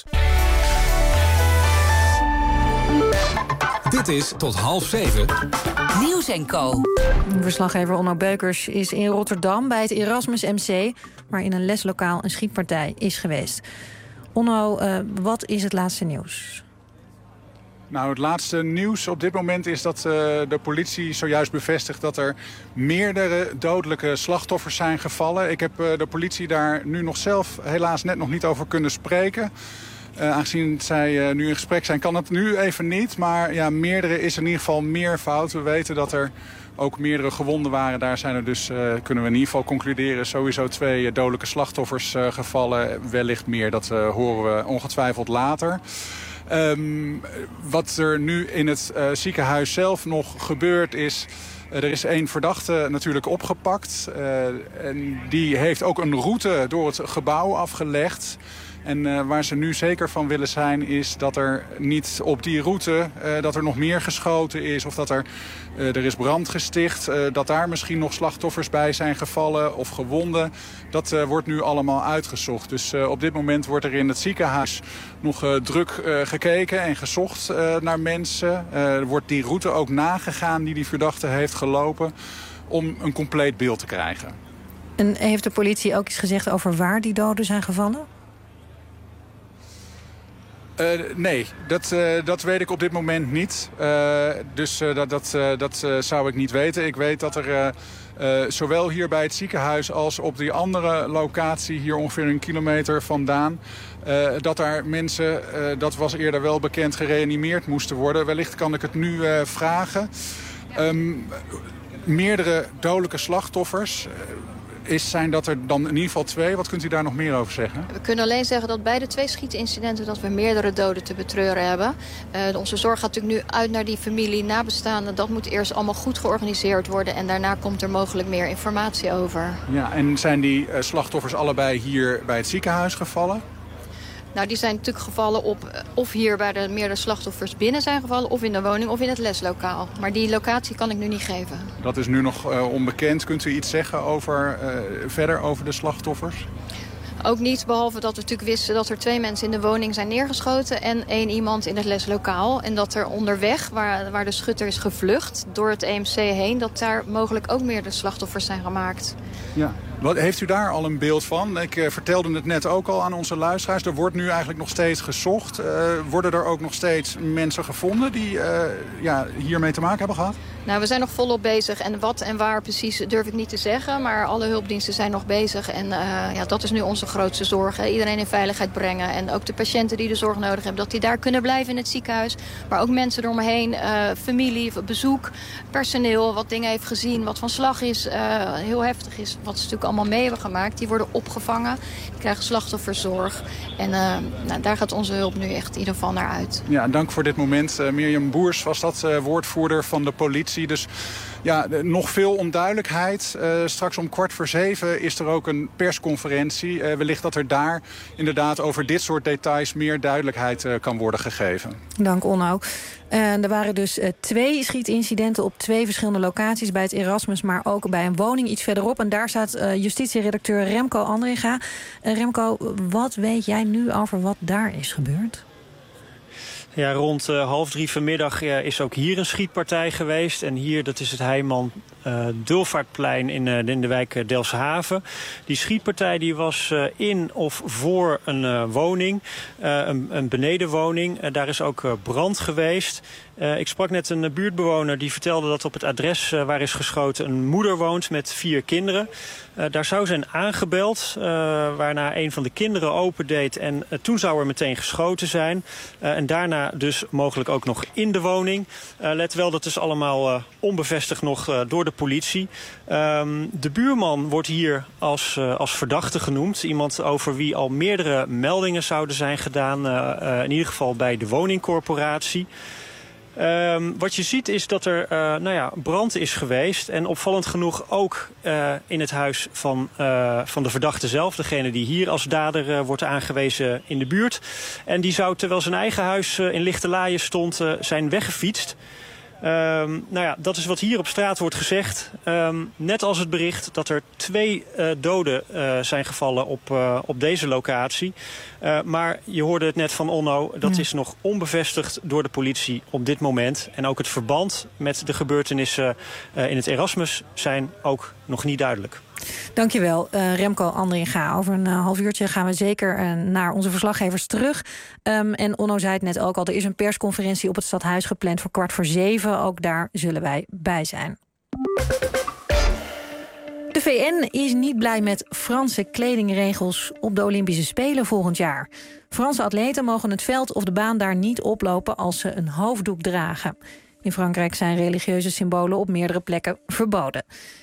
[SPEAKER 28] Dit is tot half zeven.
[SPEAKER 3] Nieuws en Co. Verslaggever Onno Beukers is in Rotterdam bij het Erasmus M C, waar in een leslokaal een schietpartij is geweest. Onno, uh, wat is het laatste nieuws?
[SPEAKER 14] Nou, het laatste nieuws op dit moment is dat uh, de politie zojuist bevestigt dat er meerdere dodelijke slachtoffers zijn gevallen. Ik heb uh, de politie daar nu nog zelf helaas net nog niet over kunnen spreken. Uh, aangezien zij uh, nu in gesprek zijn, kan het nu even niet. Maar ja, meerdere is in ieder geval meervoud. We weten dat er ook meerdere gewonden waren. Daar zijn er dus, uh, kunnen we in ieder geval concluderen, sowieso twee uh, dodelijke slachtoffers uh, gevallen. Wellicht meer, dat uh, horen we ongetwijfeld later. Um, wat er nu in het uh, ziekenhuis zelf nog gebeurd is, Uh, er is één verdachte natuurlijk opgepakt. Uh, en die heeft ook een route door het gebouw afgelegd. En uh, waar ze nu zeker van willen zijn is dat er niet op die route uh, dat er nog meer geschoten is. Of dat er, uh, er is brand gesticht. Uh, dat daar misschien nog slachtoffers bij zijn gevallen of gewonden. Dat uh, wordt nu allemaal uitgezocht. Dus uh, op dit moment wordt er in het ziekenhuis nog uh, druk uh, gekeken en gezocht uh, naar mensen. Uh, er wordt die route ook nagegaan die die verdachte heeft gelopen om een compleet beeld te krijgen.
[SPEAKER 3] En heeft de politie ook iets gezegd over waar die doden zijn gevallen?
[SPEAKER 14] Uh, nee, dat, uh, dat weet ik op dit moment niet. Uh, dus uh, dat, dat, uh, dat uh, zou ik niet weten. Ik weet dat er uh, uh, zowel hier bij het ziekenhuis als op die andere locatie, hier ongeveer een kilometer vandaan, uh, dat daar mensen, uh, dat was eerder wel bekend, gereanimeerd moesten worden. Wellicht kan ik het nu uh, vragen. Um, meerdere dodelijke slachtoffers. Uh, Is, zijn dat er dan in ieder geval twee? Wat kunt u daar nog meer over zeggen?
[SPEAKER 29] We kunnen alleen zeggen dat bij de twee schietincidenten dat we meerdere doden te betreuren hebben. Uh, onze zorg gaat natuurlijk nu uit naar die familie, nabestaanden. Dat moet eerst allemaal goed georganiseerd worden en daarna komt er mogelijk meer informatie over.
[SPEAKER 14] Ja, en zijn die uh, slachtoffers allebei hier bij het ziekenhuis gevallen?
[SPEAKER 29] Nou, die zijn natuurlijk gevallen op of hier bij de meerdere slachtoffers binnen zijn gevallen, of in de woning of in het leslokaal. Maar die locatie kan ik nu niet geven.
[SPEAKER 14] Dat is nu nog uh, onbekend. Kunt u iets zeggen over, uh, verder over de slachtoffers?
[SPEAKER 29] Ook niet, behalve dat we natuurlijk wisten dat er twee mensen in de woning zijn neergeschoten en één iemand in het leslokaal. En dat er onderweg, waar, waar de schutter is gevlucht door het E M C heen, dat daar mogelijk ook meerdere slachtoffers zijn gemaakt.
[SPEAKER 14] Ja, Wat, heeft u daar al een beeld van? Ik uh, vertelde het net ook al aan onze luisteraars. Er wordt nu eigenlijk nog steeds gezocht. Uh, worden er ook nog steeds mensen gevonden die uh, ja, hiermee te maken hebben gehad?
[SPEAKER 29] Nou, we zijn nog volop bezig. En wat en waar precies durf ik niet te zeggen. Maar alle hulpdiensten zijn nog bezig. En uh, ja, dat is nu onze grootste zorg. Hè. Iedereen in veiligheid brengen. En ook de patiënten die de zorg nodig hebben. Dat die daar kunnen blijven in het ziekenhuis. Maar ook mensen eromheen. Uh, familie, bezoek, personeel. Wat dingen heeft gezien. Wat van slag is. Uh, heel heftig is. Wat ze natuurlijk allemaal mee hebben gemaakt. Die worden opgevangen. Die krijgen slachtofferzorg. En uh, nou, daar gaat onze hulp nu echt in ieder geval naar uit.
[SPEAKER 14] Ja, dank voor dit moment. Uh, Mirjam Boers was dat uh, woordvoerder van de politie. Dus ja, nog veel onduidelijkheid. Uh, straks om kwart voor zeven is er ook een persconferentie. Uh, wellicht dat er daar inderdaad over dit soort details meer duidelijkheid uh, kan worden gegeven.
[SPEAKER 3] Dank Onno. Uh, er waren dus uh, twee schietincidenten op twee verschillende locaties. Bij het Erasmus, maar ook bij een woning iets verderop. En daar staat uh, justitieredacteur Remco Andringa. Uh, Remco, wat weet jij nu over wat daar is gebeurd?
[SPEAKER 5] Ja, rond uh, half drie vanmiddag uh, is ook hier een schietpartij geweest. En hier, dat is het Heiman uh, Dulvaartplein in, uh, in de wijk uh, Delfshaven. Die schietpartij die was uh, in of voor een uh, woning, uh, een, een benedenwoning. Uh, daar is ook uh, brand geweest. Uh, ik sprak net een uh, buurtbewoner die vertelde dat op het adres uh, waar is geschoten een moeder woont met vier kinderen. Uh, daar zou zijn aangebeld, uh, waarna een van de kinderen opendeed en uh, toen zou er meteen geschoten zijn. Uh, en daarna dus mogelijk ook nog in de woning. Uh, let wel, dat is allemaal uh, onbevestigd nog uh, door de politie. Um, de buurman wordt hier als, uh, als verdachte genoemd. Iemand over wie al meerdere meldingen zouden zijn gedaan, uh, uh, in ieder geval bij de woningcorporatie. Um, wat je ziet is dat er uh, nou ja, brand is geweest. En opvallend genoeg ook uh, in het huis van, uh, van de verdachte zelf. Degene die hier als dader uh, wordt aangewezen in de buurt. En die zou terwijl zijn eigen huis uh, in Lichterlaaien stond uh, zijn weggefietst. Um, nou ja, dat is wat hier op straat wordt gezegd. Um, net als het bericht dat er twee uh, doden uh, zijn gevallen op, uh, op deze locatie. Uh, maar je hoorde het net van Onno, dat ja. is nog onbevestigd door de politie op dit moment. En ook het verband met de gebeurtenissen uh, in het Erasmus zijn ook nog niet duidelijk.
[SPEAKER 3] Dankjewel, uh, Remco Andringa. Over een uh, half uurtje gaan we zeker uh, naar onze verslaggevers terug. Um, en Onno zei het net ook al, er is een persconferentie op het Stadhuis gepland voor kwart voor zeven. Ook daar zullen wij bij zijn. De V N is niet blij met Franse kledingregels op de Olympische Spelen volgend jaar. Franse atleten mogen het veld of de baan daar niet oplopen als ze een hoofddoek dragen. In Frankrijk zijn religieuze symbolen op meerdere plekken verboden.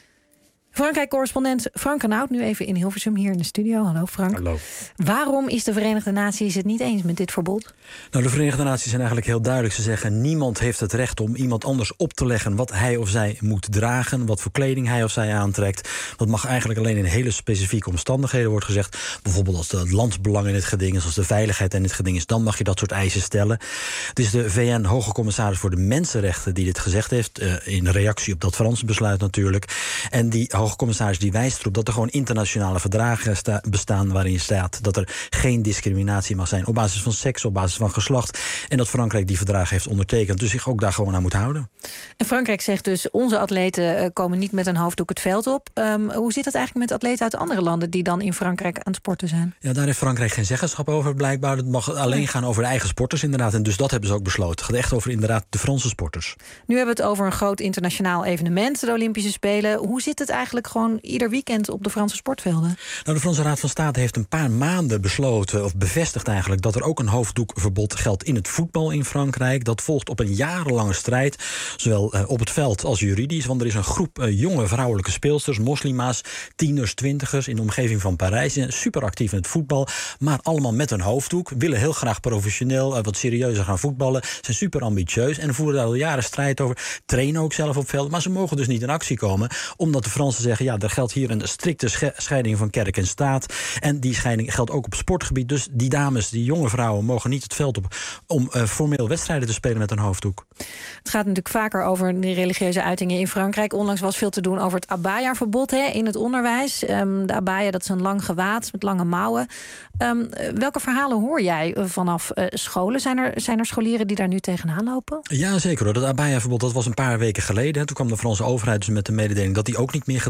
[SPEAKER 3] Frankrijk-correspondent Frank Renaud nu even in Hilversum hier in de studio. Hallo Frank.
[SPEAKER 6] Hallo.
[SPEAKER 3] Waarom is de Verenigde Naties het niet eens met dit verbod?
[SPEAKER 6] Nou, de Verenigde Naties zijn eigenlijk heel duidelijk. Ze zeggen, niemand heeft het recht om iemand anders op te leggen wat hij of zij moet dragen, wat voor kleding hij of zij aantrekt. Dat mag eigenlijk alleen in hele specifieke omstandigheden, wordt gezegd. Bijvoorbeeld als het landsbelang in het geding is, als de veiligheid in het geding is, dan mag je dat soort eisen stellen. Het is de V N-hoge commissaris voor de mensenrechten die dit gezegd heeft, uh, in reactie op dat Franse besluit natuurlijk. En die hoge commissaris die wijst erop dat er gewoon internationale verdragen sta- bestaan waarin staat dat er geen discriminatie mag zijn op basis van seks, op basis van geslacht. En dat Frankrijk die verdragen heeft ondertekend, dus zich ook daar gewoon aan moet houden.
[SPEAKER 3] En Frankrijk zegt dus, onze atleten uh, komen niet met een hoofddoek het veld op. Um, hoe zit het eigenlijk met atleten uit andere landen die dan in Frankrijk aan het sporten zijn?
[SPEAKER 6] Ja, daar heeft Frankrijk geen zeggenschap over blijkbaar. Het mag alleen nee. gaan over de eigen sporters inderdaad. En dus dat hebben ze ook besloten. Het gaat echt over inderdaad de Franse sporters.
[SPEAKER 3] Nu hebben we het over een groot internationaal evenement, de Olympische Spelen. Hoe zit het eigenlijk gewoon ieder weekend op de Franse sportvelden?
[SPEAKER 6] Nou, de Franse Raad van State heeft een paar maanden besloten, of bevestigd eigenlijk, dat er ook een hoofddoekverbod geldt in het voetbal in Frankrijk. Dat volgt op een jarenlange strijd, zowel uh, op het veld als juridisch. Want er is een groep uh, jonge vrouwelijke speelsters, moslima's, tieners, twintigers in de omgeving van Parijs. Die zijn super actief in het voetbal, maar allemaal met een hoofddoek. Willen heel graag professioneel, uh, wat serieuzer gaan voetballen. Zijn super ambitieus en voeren daar al jaren strijd over. Trainen ook zelf op veld, maar ze mogen dus niet in actie komen, omdat de Fransen zeggen, ja, er geldt hier een strikte sche- scheiding van kerk en staat. En die scheiding geldt ook op sportgebied. Dus die dames, die jonge vrouwen, mogen niet het veld op om uh, formeel wedstrijden te spelen met een hoofddoek.
[SPEAKER 3] Het gaat natuurlijk vaker over die religieuze uitingen in Frankrijk. Onlangs was veel te doen over het abaya-verbod hè, in het onderwijs. Um, de abaya, dat is een lang gewaad met lange mouwen. Um, welke verhalen hoor jij vanaf uh, scholen? Zijn er, zijn er scholieren die daar nu tegenaan lopen?
[SPEAKER 6] Ja, zeker hoor. Dat abaya-verbod, dat was een paar weken geleden. Hè. Toen kwam de Franse overheid dus met de mededeling dat die ook niet meer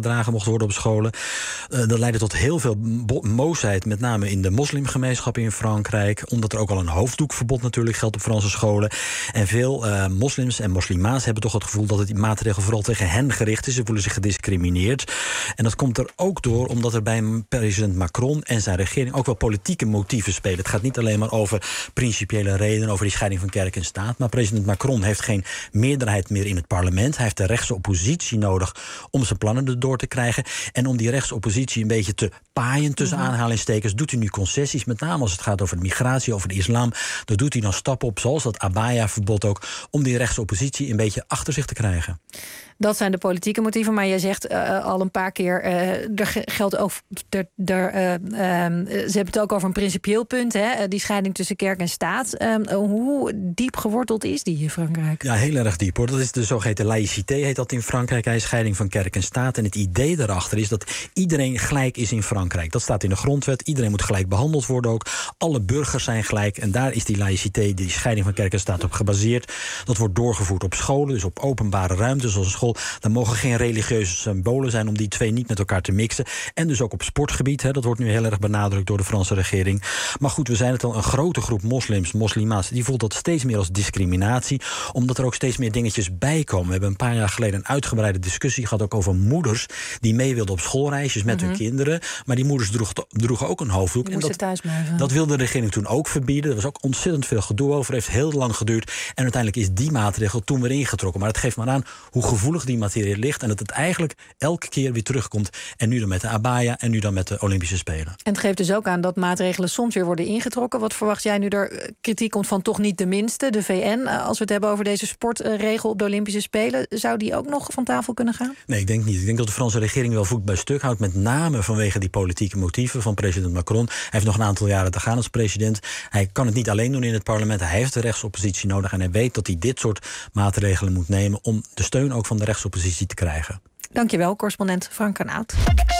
[SPEAKER 6] gedragen mocht worden op scholen. Uh, dat leidde tot heel veel bo- moosheid, met name in de moslimgemeenschap in Frankrijk. Omdat er ook al een hoofddoekverbod natuurlijk geldt op Franse scholen. En veel uh, moslims en moslima's hebben toch het gevoel dat het maatregel vooral tegen hen gericht is. Ze voelen zich gediscrimineerd. En dat komt er ook door omdat er bij president Macron en zijn regering ook wel politieke motieven spelen. Het gaat niet alleen maar over principiële redenen, over die scheiding van kerk en staat. Maar president Macron heeft geen meerderheid meer in het parlement. Hij heeft de rechtse oppositie nodig om zijn plannen erdoor te krijgen. En om die rechtse oppositie een beetje te paaien, tussen mm-hmm. aanhalingstekens, doet hij nu concessies. Met name als het gaat over de migratie, over de islam. Daar doet hij dan stappen op, zoals dat abaya-verbod ook, om die rechtse oppositie een beetje achter zich te krijgen.
[SPEAKER 3] Dat zijn de politieke motieven, maar je zegt uh, al een paar keer, uh, er geldt ook, er, er, uh, uh, ze hebben het ook over een principieel punt, hè, die scheiding tussen kerk en staat. Uh, hoe diep geworteld is die in Frankrijk?
[SPEAKER 6] Ja, heel erg diep hoor. Dat is de zogeheten laïcité, heet dat in Frankrijk, hè, scheiding van kerk en staat. En het idee daarachter is dat iedereen gelijk is in Frankrijk. Dat staat in de grondwet. Iedereen moet gelijk behandeld worden ook. Alle burgers zijn gelijk. En daar is die laïcité, die scheiding van kerk en staat op gebaseerd. Dat wordt doorgevoerd op scholen, dus op openbare ruimtes zoals een school. Er mogen geen religieuze symbolen zijn om die twee niet met elkaar te mixen. En dus ook op sportgebied. Hè, dat wordt nu heel erg benadrukt door de Franse regering. Maar goed, we zijn het al, een grote groep moslims, moslima's, die voelt dat steeds meer als discriminatie. Omdat er ook steeds meer dingetjes bij komen. We hebben een paar jaar geleden een uitgebreide discussie gehad ook over moeders die mee wilden op schoolreisjes met mm-hmm. hun kinderen. Maar die moeders droeg, droegen ook een hoofddoek.
[SPEAKER 3] Die
[SPEAKER 6] en dat,
[SPEAKER 3] thuis blijven.
[SPEAKER 6] Dat wilde de regering toen ook verbieden. Er was ook ontzettend veel gedoe over. Heeft heel lang geduurd. En uiteindelijk is die maatregel toen weer ingetrokken. Maar het geeft maar aan hoe gevoelig die materie ligt. En dat het eigenlijk elke keer weer terugkomt. En nu dan met de abaya en nu dan met de Olympische Spelen.
[SPEAKER 3] En het geeft dus ook aan dat maatregelen soms weer worden ingetrokken. Wat verwacht jij nu er kritiek komt van toch niet de minste, de V N? Als we het hebben over deze sportregel op de Olympische Spelen, zou die ook nog van tafel kunnen gaan?
[SPEAKER 6] Nee, ik denk niet. Ik denk dat de Franse regering wel voet bij stuk houdt. Met name vanwege die politieke motieven van president Macron. Hij heeft nog een aantal jaren te gaan als president. Hij kan het niet alleen doen in het parlement. Hij heeft de rechtsoppositie nodig. En hij weet dat hij dit soort maatregelen moet nemen om de steun ook van de rechtsoppositie te krijgen.
[SPEAKER 3] Dankjewel, correspondent Frank Kanaut.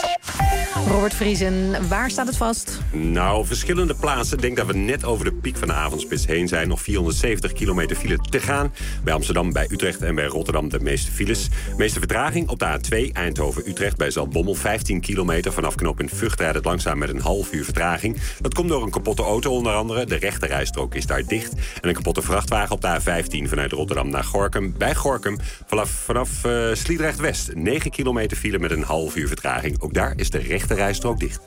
[SPEAKER 3] Robert Vriesen, waar staat het vast?
[SPEAKER 7] Nou, verschillende plaatsen. Ik denk dat we net over de piek van de avondspits heen zijn. Nog vierhonderdzeventig kilometer file te gaan. Bij Amsterdam, bij Utrecht en bij Rotterdam de meeste files. De meeste vertraging op de A twee Eindhoven-Utrecht bij Zaltbommel. vijftien kilometer vanaf knooppunt Vught rijdt het langzaam met een half uur vertraging. Dat komt door een kapotte auto onder andere. De rechterrijstrook is daar dicht. En een kapotte vrachtwagen op de A vijftien vanuit Rotterdam naar Gorinchem. Bij Gorinchem vanaf, vanaf uh, Sliedrecht-West. negen kilometer file met een half uur vertraging. Ook daar is de rechterrijstrook dicht.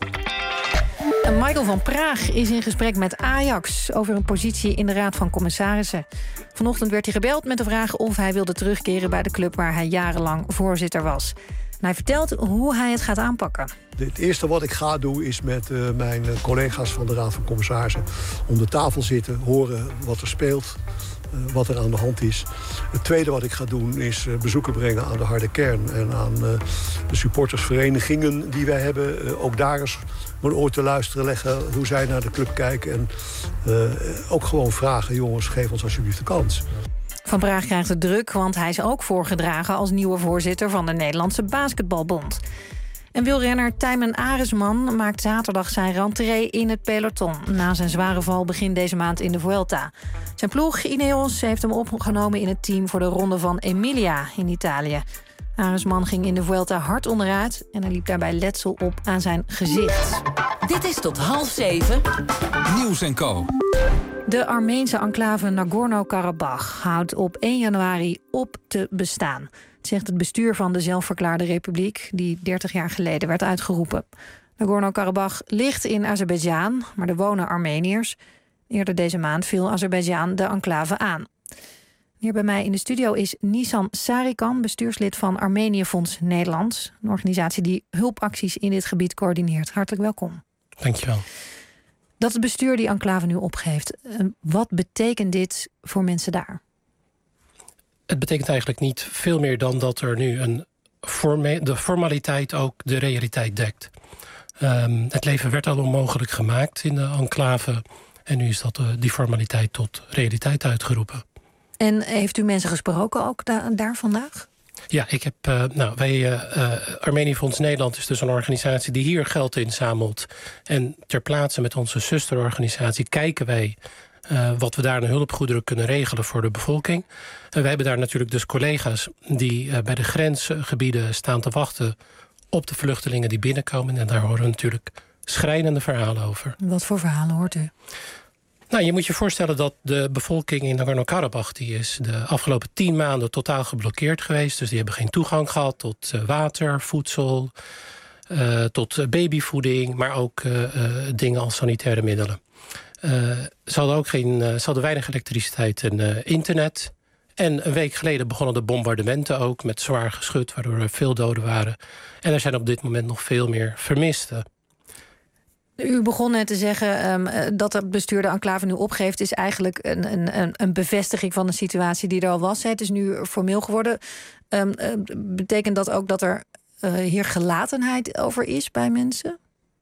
[SPEAKER 3] Michael van Praag is in gesprek met Ajax over een positie in de Raad van Commissarissen. Vanochtend werd hij gebeld met de vraag of hij wilde terugkeren bij de club waar hij jarenlang voorzitter was. En hij vertelt hoe hij het gaat aanpakken.
[SPEAKER 15] Het eerste wat ik ga doen is met uh, mijn collega's van de Raad van Commissarissen om de tafel zitten, horen wat er speelt, uh, wat er aan de hand is. Het tweede wat ik ga doen is uh, bezoeken brengen aan de harde kern en aan uh, de supportersverenigingen die wij hebben. Uh, ook daar eens mijn oor te luisteren leggen hoe zij naar de club kijken. En uh, ook gewoon vragen, jongens, geef ons alsjeblieft de kans.
[SPEAKER 3] Van Praag krijgt het druk, want hij is ook voorgedragen als nieuwe voorzitter van de Nederlandse Basketbalbond. En wielrenner Tijmen Aresman maakt zaterdag zijn rentree in het peloton na zijn zware val begin deze maand in de Vuelta. Zijn ploeg Ineos heeft hem opgenomen in het team voor de Ronde van Emilia in Italië. Aresman ging in de Vuelta hard onderuit en hij liep daarbij letsel op aan zijn gezicht.
[SPEAKER 16] Dit is tot half zeven.
[SPEAKER 17] Nieuws en Co.
[SPEAKER 3] De Armeense enclave Nagorno-Karabakh houdt op één januari op te bestaan. Het zegt het bestuur van de zelfverklaarde republiek die dertig jaar geleden werd uitgeroepen. Nagorno-Karabakh ligt in Azerbeidzjan, maar er wonen Armeniërs. Eerder deze maand viel Azerbeidzjan de enclave aan. Hier bij mij in de studio is Nisan Sarikan, bestuurslid van Armenië Fonds Nederland. Een organisatie die hulpacties in dit gebied coördineert. Hartelijk welkom.
[SPEAKER 19] Dankjewel.
[SPEAKER 3] Dat het bestuur die enclave nu opgeeft, wat betekent dit voor mensen daar?
[SPEAKER 19] Het betekent eigenlijk niet veel meer dan dat er nu een forme- de formaliteit ook de realiteit dekt. Um, het leven werd al onmogelijk gemaakt in de enclave en nu is dat uh, die formaliteit tot realiteit uitgeroepen.
[SPEAKER 3] En heeft u mensen gesproken ook da- daar vandaag?
[SPEAKER 19] Ja, ik heb, uh, nou, wij, uh, uh, Armenië Fonds Nederland is dus een organisatie die hier geld inzamelt. En ter plaatse met onze zusterorganisatie kijken wij uh, wat we daar aan hulpgoederen kunnen regelen voor de bevolking. Uh, wij hebben daar natuurlijk dus collega's die uh, bij de grensgebieden staan te wachten op de vluchtelingen die binnenkomen. En daar horen we natuurlijk schrijnende verhalen over.
[SPEAKER 3] Wat voor verhalen hoort u?
[SPEAKER 19] Nou, je moet je voorstellen dat de bevolking in Nagorno-Karabakh... die is de afgelopen tien maanden totaal geblokkeerd geweest. Dus die hebben geen toegang gehad tot uh, water, voedsel... Uh, tot babyvoeding, maar ook uh, uh, dingen als sanitaire middelen. Uh, ze hadden ook geen, uh, ze hadden weinig elektriciteit en uh, internet. En een week geleden begonnen de bombardementen ook... met zwaar geschut, waardoor er veel doden waren. En er zijn op dit moment nog veel meer vermisten.
[SPEAKER 3] U begon net te zeggen um, dat het bestuur de enclave nu opgeeft... is eigenlijk een, een, een bevestiging van de situatie die er al was. Het is nu formeel geworden. Um, uh, betekent dat ook dat er uh, hier gelatenheid over is bij mensen?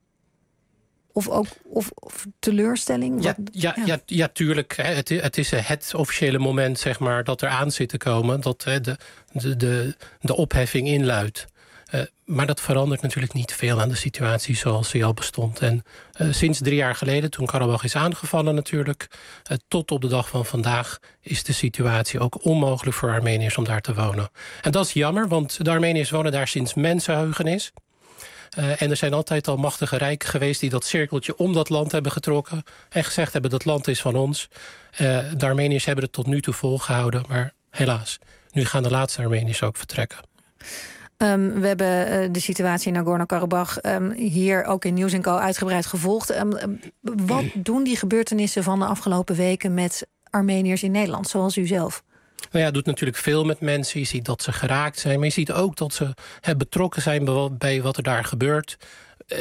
[SPEAKER 3] Of ook of, of teleurstelling?
[SPEAKER 19] Ja, ja, ja. ja, ja tuurlijk. Hè. Het, het is het officiële moment zeg maar, dat er aan zit te komen... dat hè, de, de, de, de opheffing inluidt. Uh, maar dat verandert natuurlijk niet veel aan de situatie zoals die al bestond. En uh, sinds drie jaar geleden, toen Karabach is aangevallen natuurlijk... Uh, tot op de dag van vandaag is de situatie ook onmogelijk voor Armeniërs om daar te wonen. En dat is jammer, want de Armeniërs wonen daar sinds mensenheugenis. Uh, en er zijn altijd al machtige rijken geweest die dat cirkeltje om dat land hebben getrokken... en gezegd hebben dat land is van ons. Uh, de Armeniërs hebben het tot nu toe volgehouden, maar helaas. Nu gaan de laatste Armeniërs ook vertrekken.
[SPEAKER 3] Um, we hebben uh, de situatie in Nagorno-Karabakh um, hier ook in Nieuws en Co uitgebreid gevolgd. Um, um, wat doen die gebeurtenissen van de afgelopen weken met Armeniërs in Nederland, zoals u zelf?
[SPEAKER 19] Nou ja, het doet natuurlijk veel met mensen. Je ziet dat ze geraakt zijn, maar je ziet ook dat ze he, betrokken zijn bij wat er daar gebeurt. Uh,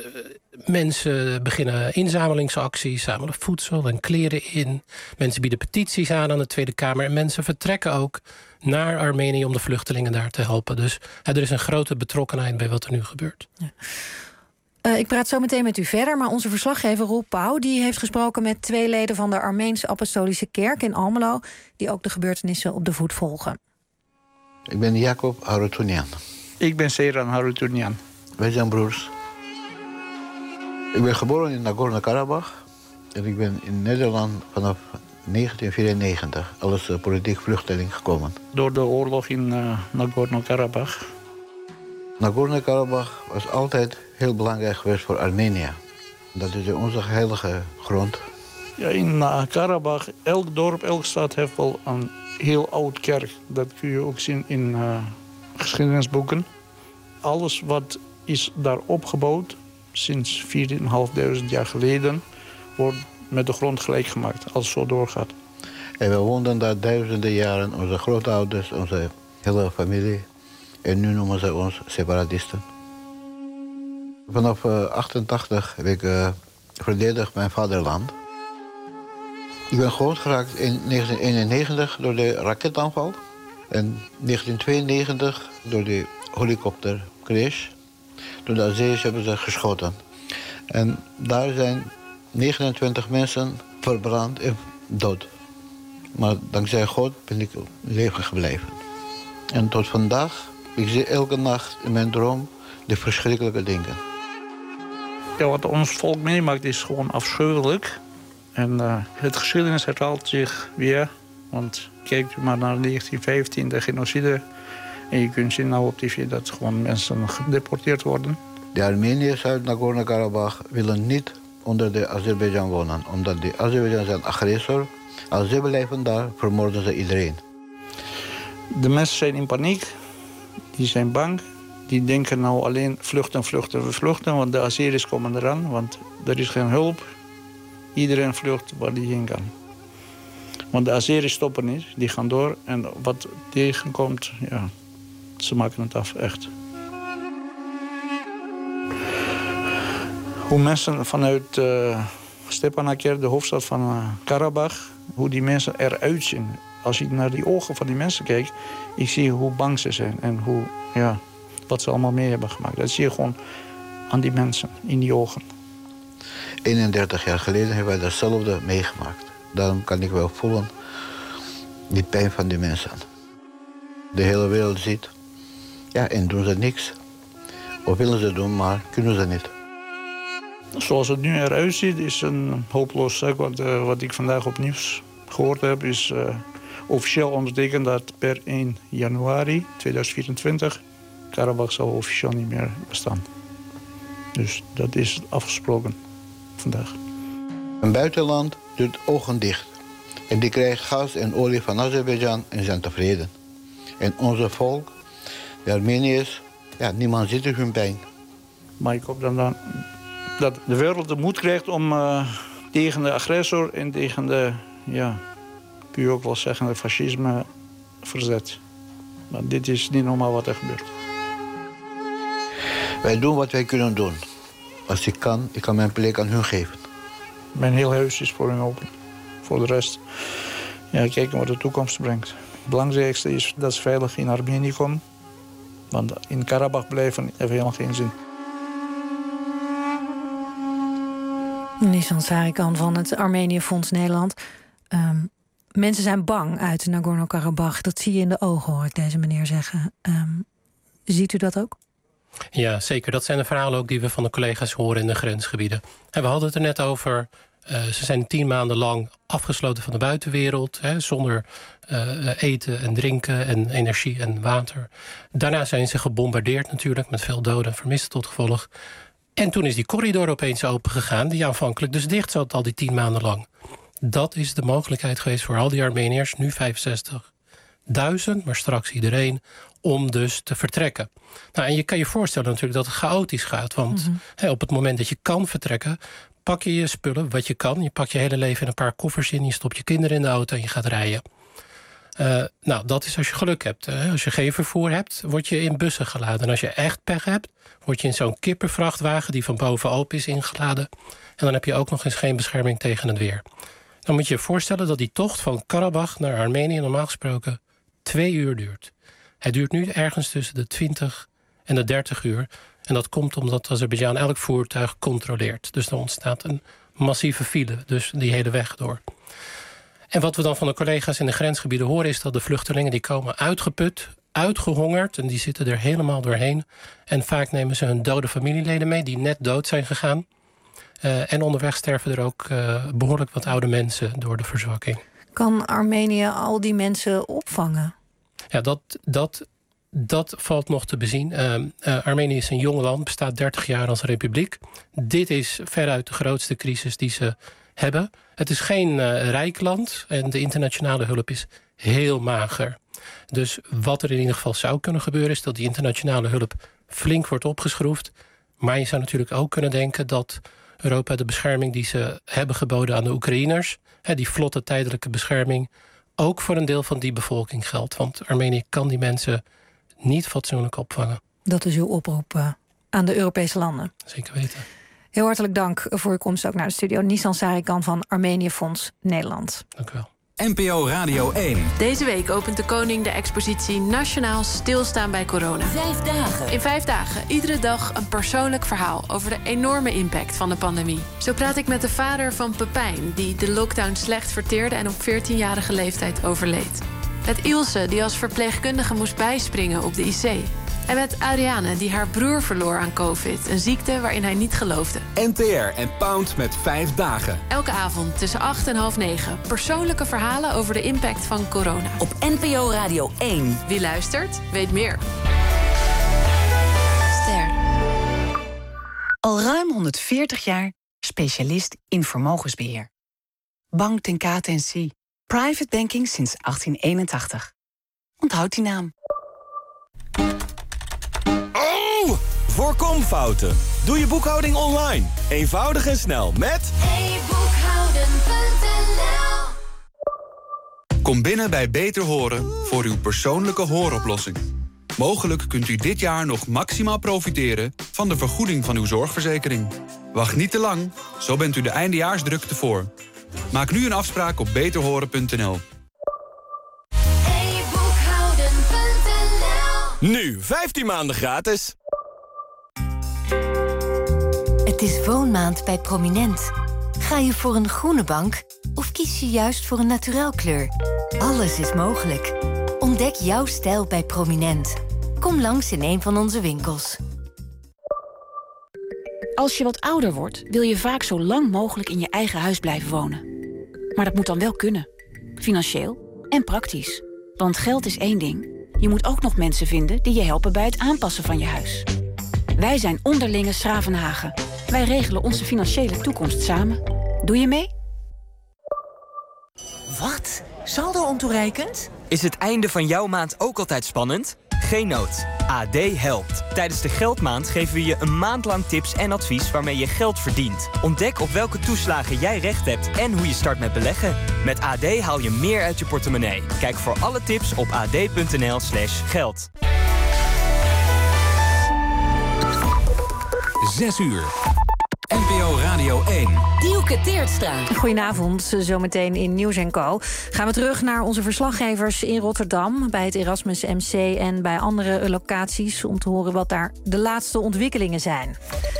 [SPEAKER 19] mensen beginnen inzamelingsacties, zamelen voedsel en kleren in. Mensen bieden petities aan aan de Tweede Kamer. En mensen vertrekken ook naar Armenië om de vluchtelingen daar te helpen. Dus he, er is een grote betrokkenheid bij wat er nu gebeurt.
[SPEAKER 3] Ja. Uh, ik praat zo meteen met u verder, maar onze verslaggever Roel Pauw... die heeft gesproken met twee leden van de Armeense Apostolische Kerk in Almelo... die ook de gebeurtenissen op de voet volgen.
[SPEAKER 17] Ik ben Jacob Haroutunian.
[SPEAKER 20] Ik ben Seyran Haroutunian.
[SPEAKER 17] Wij zijn broers. Ik ben geboren in Nagorno-Karabakh. En ik ben in Nederland vanaf negentien vierennegentig als uh, politiek vluchteling gekomen.
[SPEAKER 20] Door de oorlog in uh, Nagorno-Karabakh.
[SPEAKER 17] Nagorno-Karabakh was altijd heel belangrijk geweest voor Armenië. Dat is onze heilige grond.
[SPEAKER 20] Ja, in uh, Karabakh, elk dorp, elke stad heeft wel een heel oud kerk. Dat kun je ook zien in uh, geschiedenisboeken. Alles wat is daar opgebouwd sinds vierduizend jaar geleden... wordt met de grond gelijk gemaakt, als het zo doorgaat.
[SPEAKER 17] En we woonden daar duizenden jaren, onze grootouders, onze hele familie. En nu noemen ze ons separatisten. Vanaf uh, achtentachtig heb ik uh, verdedigd mijn vaderland. Ik ben groot geraakt in negentien eenennegentig door de raketaanval. En negentien tweeënnegentig door de helikoptercrash. Door de Azeris hebben ze geschoten. En daar zijn negenentwintig mensen verbrand en dood. Maar dankzij God ben ik in leven gebleven. En tot vandaag, ik zie elke nacht in mijn droom de verschrikkelijke dingen.
[SPEAKER 20] Ja, wat ons volk meemaakt is gewoon afschuwelijk. En uh, het geschiedenis herhaalt zich weer. Want kijk u maar naar negentien vijftien, de genocide. En je kunt zien nou op tv dat gewoon mensen gedeporteerd worden.
[SPEAKER 17] De Armeniërs uit Nagorno-Karabakh willen niet onder de Azerbeidzjan wonen. Omdat de Azerbeidzjan zijn agressor. Als ze blijven daar, vermoorden ze iedereen.
[SPEAKER 20] De mensen zijn in paniek. Die zijn bang. Die denken nou alleen vluchten, vluchten, vluchten. Want de Azeris komen eraan. Want er is geen hulp. Iedereen vlucht waar die heen kan. Want de Azeris stoppen niet. Die gaan door. En wat tegenkomt, ja, ze maken het af, echt. Hoe mensen vanuit uh, Stepanakert, de hoofdstad van uh, Karabach... hoe die mensen eruit zien. Als ik naar die ogen van die mensen kijk... ik zie hoe bang ze zijn en hoe, ja, wat ze allemaal mee hebben gemaakt. Dat zie je gewoon aan die mensen, in die ogen.
[SPEAKER 17] eenendertig jaar geleden hebben wij datzelfde meegemaakt. Daarom kan ik wel voelen die pijn van die mensen. De hele wereld ziet, ja, en doen ze niks. Of willen ze doen, maar kunnen ze niet.
[SPEAKER 20] Zoals het nu eruit ziet, is een hopeloos zaak. Wat, uh, wat ik vandaag op nieuws gehoord heb, is uh, officieel ondertekend dat per één januari tweeduizend vierentwintig Karabach zal officieel niet meer bestaan. Dus dat is afgesproken vandaag.
[SPEAKER 17] Een buitenland doet ogen dicht. En die krijgt gas en olie van Azerbeidzjan en zijn tevreden. En onze volk, de Armeniërs, ja, niemand ziet er hun pijn.
[SPEAKER 20] Maar ik hoop dan, dan dat de wereld de moed krijgt om uh, tegen de agressor en tegen de, ja, kun je ook wel zeggen, het fascisme verzet. Maar dit is niet normaal wat er gebeurt.
[SPEAKER 17] Wij doen wat wij kunnen doen. Als ik kan, ik kan mijn plek aan hun geven.
[SPEAKER 20] Mijn heel huis is voor hun open. Voor de rest, ja, kijken wat de toekomst brengt. Het belangrijkste is dat ze veilig in Armenië komen. Want in Karabach blijven heeft helemaal geen zin.
[SPEAKER 3] Nissan Sarikan van het Armenië Fonds Nederland. Um, mensen zijn bang uit Nagorno-Karabach. Dat zie je in de ogen, hoor ik deze meneer zeggen. Um, ziet u dat ook?
[SPEAKER 19] Ja, zeker. Dat zijn de verhalen ook die we van de collega's horen in de grensgebieden. En we hadden het er net over. Uh, ze zijn tien maanden lang afgesloten van de buitenwereld. Hè, zonder uh, eten en drinken en energie en water. Daarna zijn ze gebombardeerd natuurlijk. Met veel doden en vermisten tot gevolg. En toen is die corridor opeens open gegaan. Die aanvankelijk dus dicht zat al die tien maanden lang. Dat is de mogelijkheid geweest voor al die Armeniërs. Nu vijfenzestigduizend, maar straks iedereen. Om dus te vertrekken. Nou, en je kan je voorstellen natuurlijk dat het chaotisch gaat. Want mm-hmm. hè, op het moment dat je kan vertrekken, pak je je spullen, wat je kan. Je pakt je hele leven in een paar koffers in. Je stopt je kinderen in de auto en je gaat rijden. Uh, nou, dat is als je geluk hebt. Hè. Als je geen vervoer hebt, word je in bussen geladen. En als je echt pech hebt, word je in zo'n kippenvrachtwagen die van boven open is ingeladen. En dan heb je ook nog eens geen bescherming tegen het weer. Dan moet je je voorstellen dat die tocht van Karabach naar Armenië normaal gesproken twee uur duurt. Hij duurt nu ergens tussen de twintig en de dertig uur. En dat komt omdat Azerbeidzjan elk voertuig controleert. Dus er ontstaat een massieve file, dus die hele weg door. En wat we dan van de collega's in de grensgebieden horen is dat de vluchtelingen die komen uitgeput, uitgehongerd. En die zitten er helemaal doorheen. En vaak nemen ze hun dode familieleden mee die net dood zijn gegaan. Uh, en onderweg sterven er ook uh, behoorlijk wat oude mensen door de verzwakking.
[SPEAKER 3] Kan Armenië al die mensen opvangen?
[SPEAKER 19] Ja, dat, dat, dat valt nog te bezien. Uh, uh, Armenië is een jong land, bestaat dertig jaar als republiek. Dit is veruit de grootste crisis die ze hebben. Het is geen uh, rijk land en de internationale hulp is heel mager. Dus wat er in ieder geval zou kunnen gebeuren is dat die internationale hulp flink wordt opgeschroefd. Maar je zou natuurlijk ook kunnen denken dat Europa de bescherming die ze hebben geboden aan de Oekraïners, hè, die vlotte tijdelijke bescherming, ook voor een deel van die bevolking geldt. Want Armenië kan die mensen niet fatsoenlijk opvangen.
[SPEAKER 3] Dat is uw oproep uh, aan de Europese landen.
[SPEAKER 19] Zeker weten.
[SPEAKER 3] Heel hartelijk dank voor uw komst ook naar de studio. Nissan Sarikan van Armenië Fonds Nederland.
[SPEAKER 19] Dank u wel.
[SPEAKER 13] N P O Radio één.
[SPEAKER 21] Deze week opent de koning de expositie Nationaal Stilstaan bij Corona.
[SPEAKER 16] Vijf dagen.
[SPEAKER 21] In vijf dagen, iedere dag een persoonlijk verhaal over de enorme impact van de pandemie. Zo praat ik met de vader van Pepijn, die de lockdown slecht verteerde en op veertienjarige leeftijd overleed. Met Ilse, die als verpleegkundige moest bijspringen op de I C. En met Ariane, die haar broer verloor aan COVID. Een ziekte waarin hij niet geloofde.
[SPEAKER 13] N T R en Pound met vijf dagen.
[SPEAKER 21] Elke avond tussen acht en half negen. Persoonlijke verhalen over de impact van corona.
[SPEAKER 16] Op N P O Radio één.
[SPEAKER 21] Wie luistert, weet meer. Ster.
[SPEAKER 22] Al ruim honderdveertig jaar specialist in vermogensbeheer. Bank ten Kate en Cie. Private banking sinds achttien eenentachtig. Onthoud die naam.
[SPEAKER 13] Oh! Voorkom fouten. Doe je boekhouding online. Eenvoudig en snel met
[SPEAKER 23] e boekhouden punt n l.
[SPEAKER 24] Kom binnen bij Beter Horen voor uw persoonlijke hooroplossing. Mogelijk kunt u dit jaar nog maximaal profiteren van de vergoeding van uw zorgverzekering. Wacht niet te lang, zo bent u de eindejaarsdrukte voor. Maak nu een afspraak op beter horen punt n l.
[SPEAKER 23] e boekhouden punt n l.
[SPEAKER 13] Nu vijftien maanden gratis.
[SPEAKER 25] Het is woonmaand bij Prominent. Ga je voor een groene bank of kies je juist voor een naturelkleur? Alles is mogelijk. Ontdek jouw stijl bij Prominent. Kom langs in een van onze winkels.
[SPEAKER 18] Als je wat ouder wordt, wil je vaak zo lang mogelijk in je eigen huis blijven wonen. Maar dat moet dan wel kunnen. Financieel en praktisch. Want geld is één ding,
[SPEAKER 1] Je moet ook nog mensen vinden die je helpen bij het aanpassen van je huis. Wij zijn Onderlinge Schravenhagen. Wij regelen onze financiële toekomst samen. Doe je mee?
[SPEAKER 2] Wat? Saldo ontoereikend?
[SPEAKER 4] Is het einde van jouw maand ook altijd spannend? Geen nood. A D helpt. Tijdens de Geldmaand geven we je een maand lang tips en advies waarmee je geld verdient. Ontdek op welke toeslagen jij recht hebt en hoe je start met beleggen. Met A D haal je meer uit je portemonnee. Kijk voor alle tips op ad.nl slash geld.
[SPEAKER 8] Zes uur. N P O Radio één.
[SPEAKER 16] Dielke Teertstra.
[SPEAKER 3] Goedenavond, zometeen in Nieuws en Co. Gaan we terug naar onze verslaggevers in Rotterdam, bij het Erasmus M C en bij andere locaties, om te horen wat daar de laatste ontwikkelingen zijn.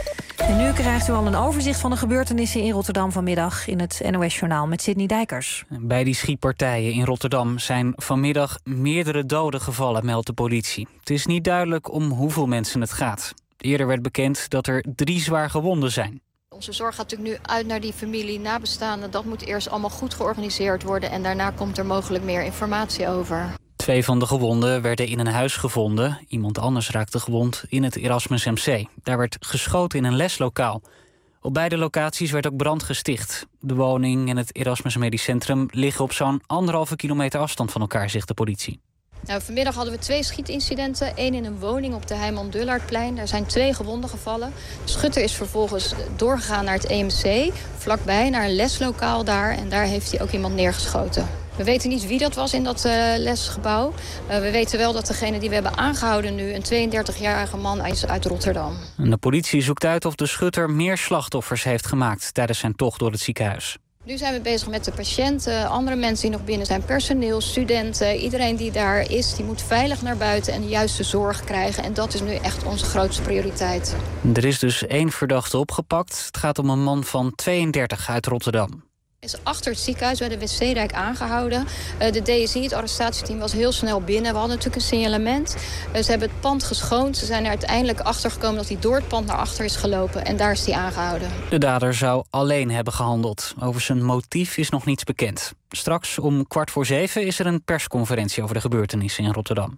[SPEAKER 3] En nu krijgt u al een overzicht van de gebeurtenissen in Rotterdam vanmiddag in het N O S-journaal met Sidney Dijkers.
[SPEAKER 9] Bij die schietpartijen in Rotterdam zijn vanmiddag meerdere doden gevallen, meldt de politie. Het is niet duidelijk om hoeveel mensen het gaat. Eerder werd bekend dat er drie zwaar gewonden zijn.
[SPEAKER 29] Onze zorg gaat natuurlijk nu uit naar die familie nabestaanden. Dat moet eerst allemaal goed georganiseerd worden en daarna komt er mogelijk meer informatie over.
[SPEAKER 9] Twee van de gewonden werden in een huis gevonden. Iemand anders raakte gewond in het Erasmus M C. Daar werd geschoten in een leslokaal. Op beide locaties werd ook brand gesticht. De woning en het Erasmus Medisch Centrum liggen op zo'n anderhalve kilometer afstand van elkaar, zegt de politie.
[SPEAKER 29] Nou, vanmiddag hadden we twee schietincidenten. Eén in een woning op de Heijman-Dullardplein. Daar zijn twee gewonden gevallen. De schutter is vervolgens doorgegaan naar het E M C. Vlakbij, naar een leslokaal daar. En daar heeft hij ook iemand neergeschoten. We weten niet wie dat was in dat uh, lesgebouw. Uh, we weten wel dat degene die we hebben aangehouden nu een tweeëndertigjarige man is uit Rotterdam.
[SPEAKER 9] En de politie zoekt uit of de schutter meer slachtoffers heeft gemaakt tijdens zijn tocht door het ziekenhuis.
[SPEAKER 29] Nu zijn we bezig met de patiënten, andere mensen die nog binnen zijn, personeel, studenten. Iedereen die daar is, die moet veilig naar buiten en de juiste zorg krijgen. En dat is nu echt onze grootste prioriteit.
[SPEAKER 9] Er is dus één verdachte opgepakt. Het gaat om een man van tweeëndertig uit Rotterdam.
[SPEAKER 29] Is achter het ziekenhuis bij de W C-Rijk aangehouden. Uh, de D S I, het arrestatieteam, was heel snel binnen. We hadden natuurlijk een signalement. Uh, ze hebben het pand geschoond. Ze zijn er uiteindelijk achter gekomen dat hij door het pand naar achter is gelopen. En daar is hij aangehouden.
[SPEAKER 9] De dader zou alleen hebben gehandeld. Over zijn motief is nog niets bekend. Straks om kwart voor zeven is er een persconferentie over de gebeurtenissen in Rotterdam.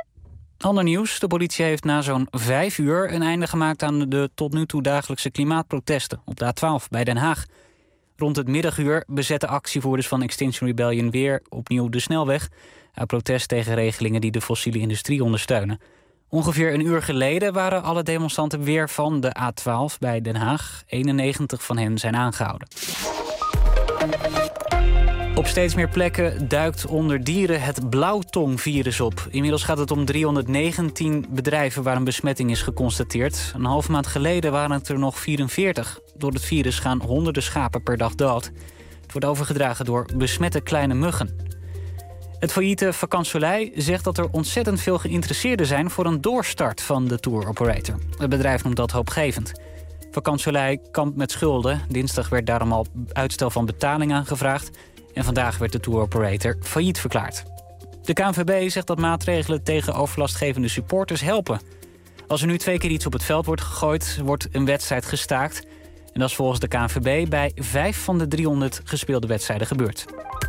[SPEAKER 9] Ander nieuws. De politie heeft na zo'n vijf uur een einde gemaakt aan de tot nu toe dagelijkse klimaatprotesten op de A twaalf bij Den Haag. Rond het middaguur bezetten actievoerders van Extinction Rebellion weer opnieuw de snelweg uit protest tegen regelingen die de fossiele industrie ondersteunen. Ongeveer een uur geleden waren alle demonstranten weer van de A twaalf bij Den Haag. eenennegentig van hen zijn aangehouden. Op steeds meer plekken duikt onder dieren het blauwtongvirus op. Inmiddels gaat het om driehonderdnegentien bedrijven waar een besmetting is geconstateerd. Een half maand geleden waren het er nog vierenveertig. Door het virus gaan honderden schapen per dag dood. Het wordt overgedragen door besmette kleine muggen. Het failliete Vacances Soleil zegt dat er ontzettend veel geïnteresseerden zijn voor een doorstart van de tour operator. Het bedrijf noemt dat hoopgevend. Vacances Soleil kampt met schulden. Dinsdag werd daarom al uitstel van betaling aangevraagd. En vandaag werd de tour operator failliet verklaard. De K N V B zegt dat maatregelen tegen overlastgevende supporters helpen. Als er nu twee keer iets op het veld wordt gegooid, wordt een wedstrijd gestaakt. En dat is volgens de K N V B bij vijf van de driehonderd gespeelde wedstrijden gebeurd.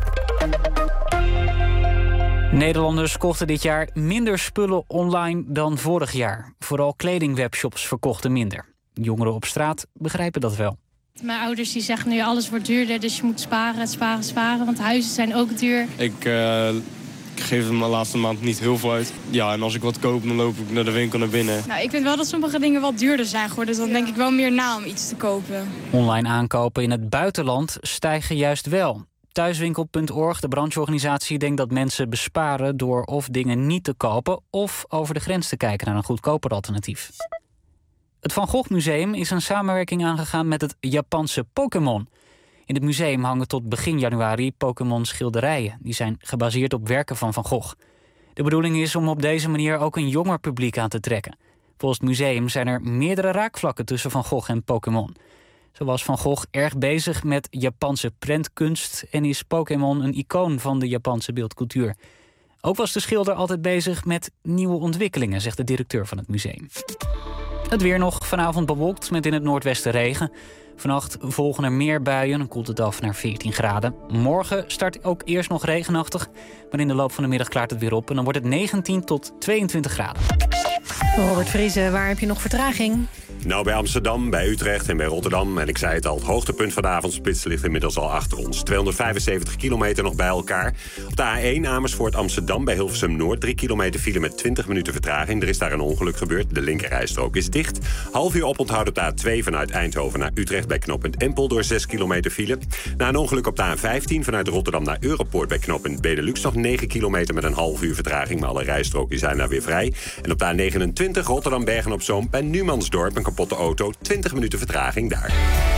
[SPEAKER 9] Nederlanders kochten dit jaar minder spullen online dan vorig jaar. Vooral kledingwebshops verkochten minder. Jongeren op straat begrijpen dat wel.
[SPEAKER 10] Mijn ouders die zeggen nu alles wordt duurder, dus je moet sparen, sparen, sparen. Want huizen zijn ook duur.
[SPEAKER 26] Ik, uh, ik geef hem de laatste maand niet heel veel uit. Ja, en als ik wat koop, dan loop ik naar de winkel naar binnen.
[SPEAKER 10] Nou, ik vind wel dat sommige dingen wat duurder zijn geworden. Dus dan denk ik wel meer na om iets te kopen.
[SPEAKER 9] Online aankopen in het buitenland stijgen juist wel. Thuiswinkel punt org, de brancheorganisatie, denkt dat mensen besparen door of dingen niet te kopen of over de grens te kijken naar een goedkoper alternatief. Het Van Gogh Museum is een samenwerking aangegaan met het Japanse Pokémon. In het museum hangen tot begin januari Pokémon schilderijen. Die zijn gebaseerd op werken van Van Gogh. De bedoeling is om op deze manier ook een jonger publiek aan te trekken. Volgens het museum zijn er meerdere raakvlakken tussen Van Gogh en Pokémon. Zo was Van Gogh erg bezig met Japanse prentkunst en is Pokémon een icoon van de Japanse beeldcultuur. Ook was de schilder altijd bezig met nieuwe ontwikkelingen, zegt de directeur van het museum. Het weer nog, vanavond bewolkt met in het noordwesten regen. Vannacht volgen er meer buien en koelt het af naar veertien graden. Morgen start ook eerst nog regenachtig, maar in de loop van de middag klaart het weer op. En dan wordt het negentien tot tweeëntwintig graden.
[SPEAKER 3] Robert Vriezen, waar heb je nog vertraging?
[SPEAKER 5] Nou, bij Amsterdam, bij Utrecht en bij Rotterdam. En ik zei het al, het hoogtepunt van de avondspits ligt inmiddels al achter ons. tweehonderdvijfenzeventig kilometer nog bij elkaar. Op de A één Amersfoort Amsterdam bij Hilversum Noord. drie kilometer file met twintig minuten vertraging. Er is daar een ongeluk gebeurd. De linkerrijstrook is dicht. Half uur oponthoud op de A twee vanuit Eindhoven naar Utrecht bij knooppunt Empel door zes kilometer file. Na een ongeluk op de A vijftien vanuit Rotterdam naar Europoort bij knooppunt Benelux nog negen kilometer met een half uur vertraging. Maar alle rijstroken zijn daar weer vrij. En op de A negenentwintig Rotterdam Bergen op Zoom bij Numansdorp een kapotte auto. twintig minuten vertraging daar.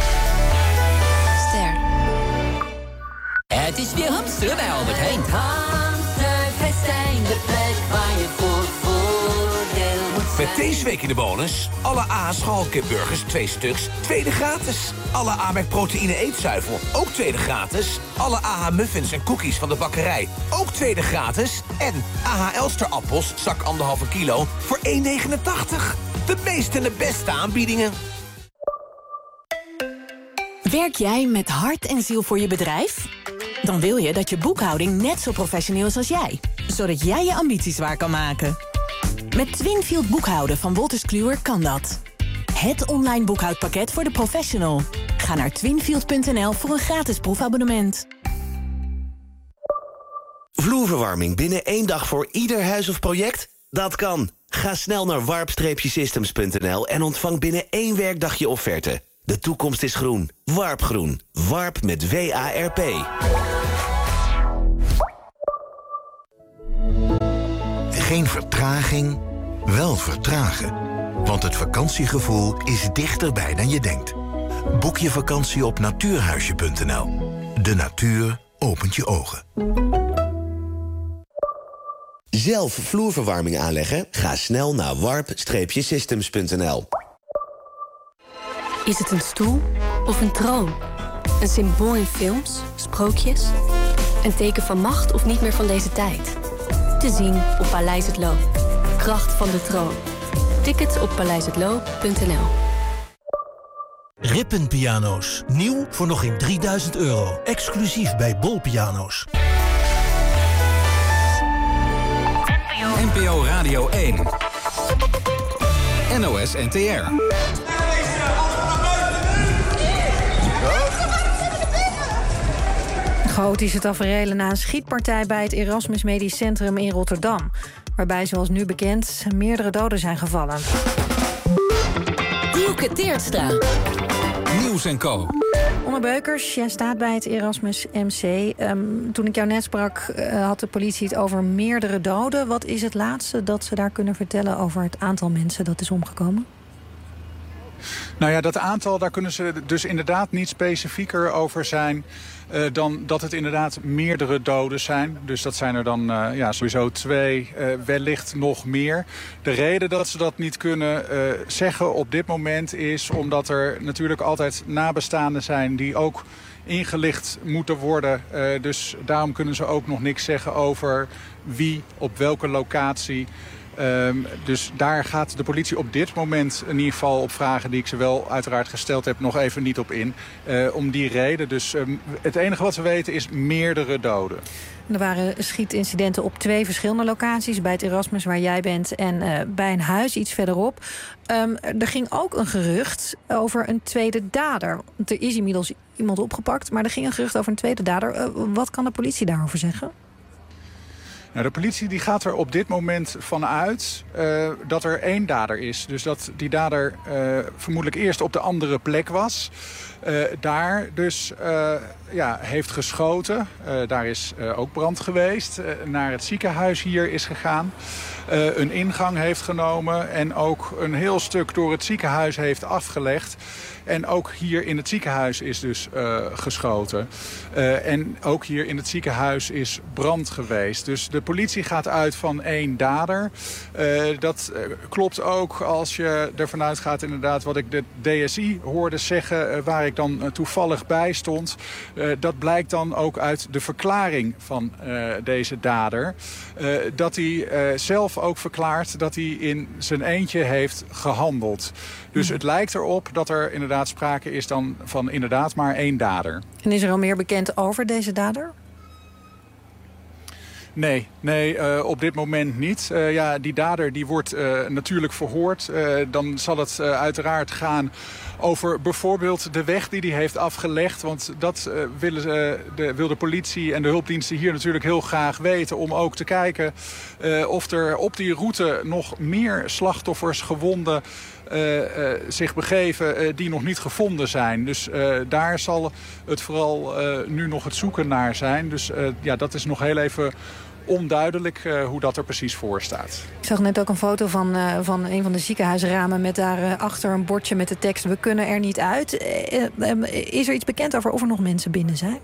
[SPEAKER 16] Ster. Het is weer hamsteren bij Albert Heijn. Hamsterfestijn, de plek waar je voor voordeel moet zijn.
[SPEAKER 6] Met deze week in de bonus. Alle A H schalkipburgers, twee stuks, tweede gratis. Alle Amerk proteïne eetzuivel, ook tweede gratis. Alle A H muffins en cookies van de bakkerij, ook tweede gratis. En A H Elster appels, zak anderhalve kilo, voor één negenentachtig. De meeste en de beste aanbiedingen.
[SPEAKER 2] Werk jij met hart en ziel voor je bedrijf? Dan wil je dat je boekhouding net zo professioneel is als jij. Zodat jij je ambities waar kan maken. Met Twinfield boekhouden van Wolters Kluwer kan dat. Het online boekhoudpakket voor de professional. Ga naar twinfield punt n l voor een gratis proefabonnement.
[SPEAKER 7] Vloerverwarming binnen één dag voor ieder huis of project? Dat kan. Ga snel naar warp systems punt n l en ontvang binnen één werkdag je offerte. De toekomst is groen. Warp Groen. Warp met W A R P.
[SPEAKER 11] Geen vertraging, wel vertragen. Want het vakantiegevoel is dichterbij dan je denkt. Boek je vakantie op natuurhuisje punt n l. De natuur opent je ogen.
[SPEAKER 7] Zelf vloerverwarming aanleggen? Ga snel naar warp systems punt n l.
[SPEAKER 12] Is het een stoel of een troon? Een symbool in films, sprookjes? Een teken van macht of niet meer van deze tijd? Te zien op Paleis het Loo. Kracht van de troon. Tickets op paleis het loo punt n l.
[SPEAKER 14] Rippenpiano's. Nieuw voor nog geen drieduizend euro. Exclusief bij Bol Piano's.
[SPEAKER 8] N P O Radio één. N O S N T R.
[SPEAKER 3] Chaotische taferelen na een schietpartij bij het Erasmus Medisch Centrum in Rotterdam. Waarbij, zoals nu bekend, meerdere doden zijn gevallen.
[SPEAKER 16] Dielke Teertstra.
[SPEAKER 8] Nieuws en Co.
[SPEAKER 3] Onno Beukers, jij staat bij het Erasmus M C. Um, toen ik jou net sprak, uh, had de politie het over meerdere doden. Wat is het laatste dat ze daar kunnen vertellen over het aantal mensen dat is omgekomen?
[SPEAKER 15] Nou ja, dat aantal, daar kunnen ze dus inderdaad niet specifieker over zijn uh, dan dat het inderdaad meerdere doden zijn. Dus dat zijn er dan uh, ja, sowieso twee, uh, wellicht nog meer. De reden dat ze dat niet kunnen uh, zeggen op dit moment is omdat er natuurlijk altijd nabestaanden zijn die ook ingelicht moeten worden. Uh, dus daarom kunnen ze ook nog niks zeggen over wie, op welke locatie. Um, dus daar gaat de politie op dit moment in ieder geval op vragen die ik ze wel uiteraard gesteld heb nog even niet op in. Uh, om die reden. Dus um, het enige wat we weten is meerdere doden.
[SPEAKER 3] Er waren schietincidenten op twee verschillende locaties. Bij het Erasmus waar jij bent en uh, bij een huis iets verderop. Um, er ging ook een gerucht over een tweede dader. Er is inmiddels iemand opgepakt, maar er ging een gerucht over een tweede dader. Uh, wat kan de politie daarover zeggen?
[SPEAKER 15] Nou, de politie die gaat er op dit moment van uit uh, dat er één dader is. Dus dat die dader uh, vermoedelijk eerst op de andere plek was. Uh, daar dus uh, ja, heeft geschoten. Uh, daar is uh, ook brand geweest. Uh, naar het ziekenhuis hier is gegaan. Uh, een ingang heeft genomen. En ook een heel stuk door het ziekenhuis heeft afgelegd. En ook hier in het ziekenhuis is dus uh, geschoten. Uh, en ook hier in het ziekenhuis is brand geweest. Dus de de politie gaat uit van één dader. Uh, dat uh, klopt ook als je ervan uitgaat inderdaad wat ik de D S I hoorde zeggen, uh, waar ik dan uh, toevallig bij stond. Uh, dat blijkt dan ook uit de verklaring van uh, deze dader. Uh, dat hij uh, zelf ook verklaart dat hij in zijn eentje heeft gehandeld. Dus het lijkt erop dat er inderdaad sprake is dan van inderdaad maar één dader.
[SPEAKER 3] En is er al meer bekend over deze dader?
[SPEAKER 15] Nee, nee uh, op dit moment niet. Uh, ja, die dader die wordt uh, natuurlijk verhoord. Uh, dan zal het uh, uiteraard gaan over bijvoorbeeld de weg die hij heeft afgelegd. Want dat uh, willen, uh, de, wil de politie en de hulpdiensten hier natuurlijk heel graag weten. Om ook te kijken uh, of er op die route nog meer slachtoffers, gewonden Uh, uh, zich begeven uh, die nog niet gevonden zijn. Dus uh, daar zal het vooral uh, nu nog het zoeken naar zijn. Dus uh, ja, dat is nog heel even onduidelijk uh, hoe dat er precies voor staat.
[SPEAKER 3] Ik zag net ook een foto van, uh, van een van de ziekenhuisramen met daarachter uh, een bordje met de tekst: we kunnen er niet uit. Uh, uh, is er iets bekend over of er nog mensen binnen zijn?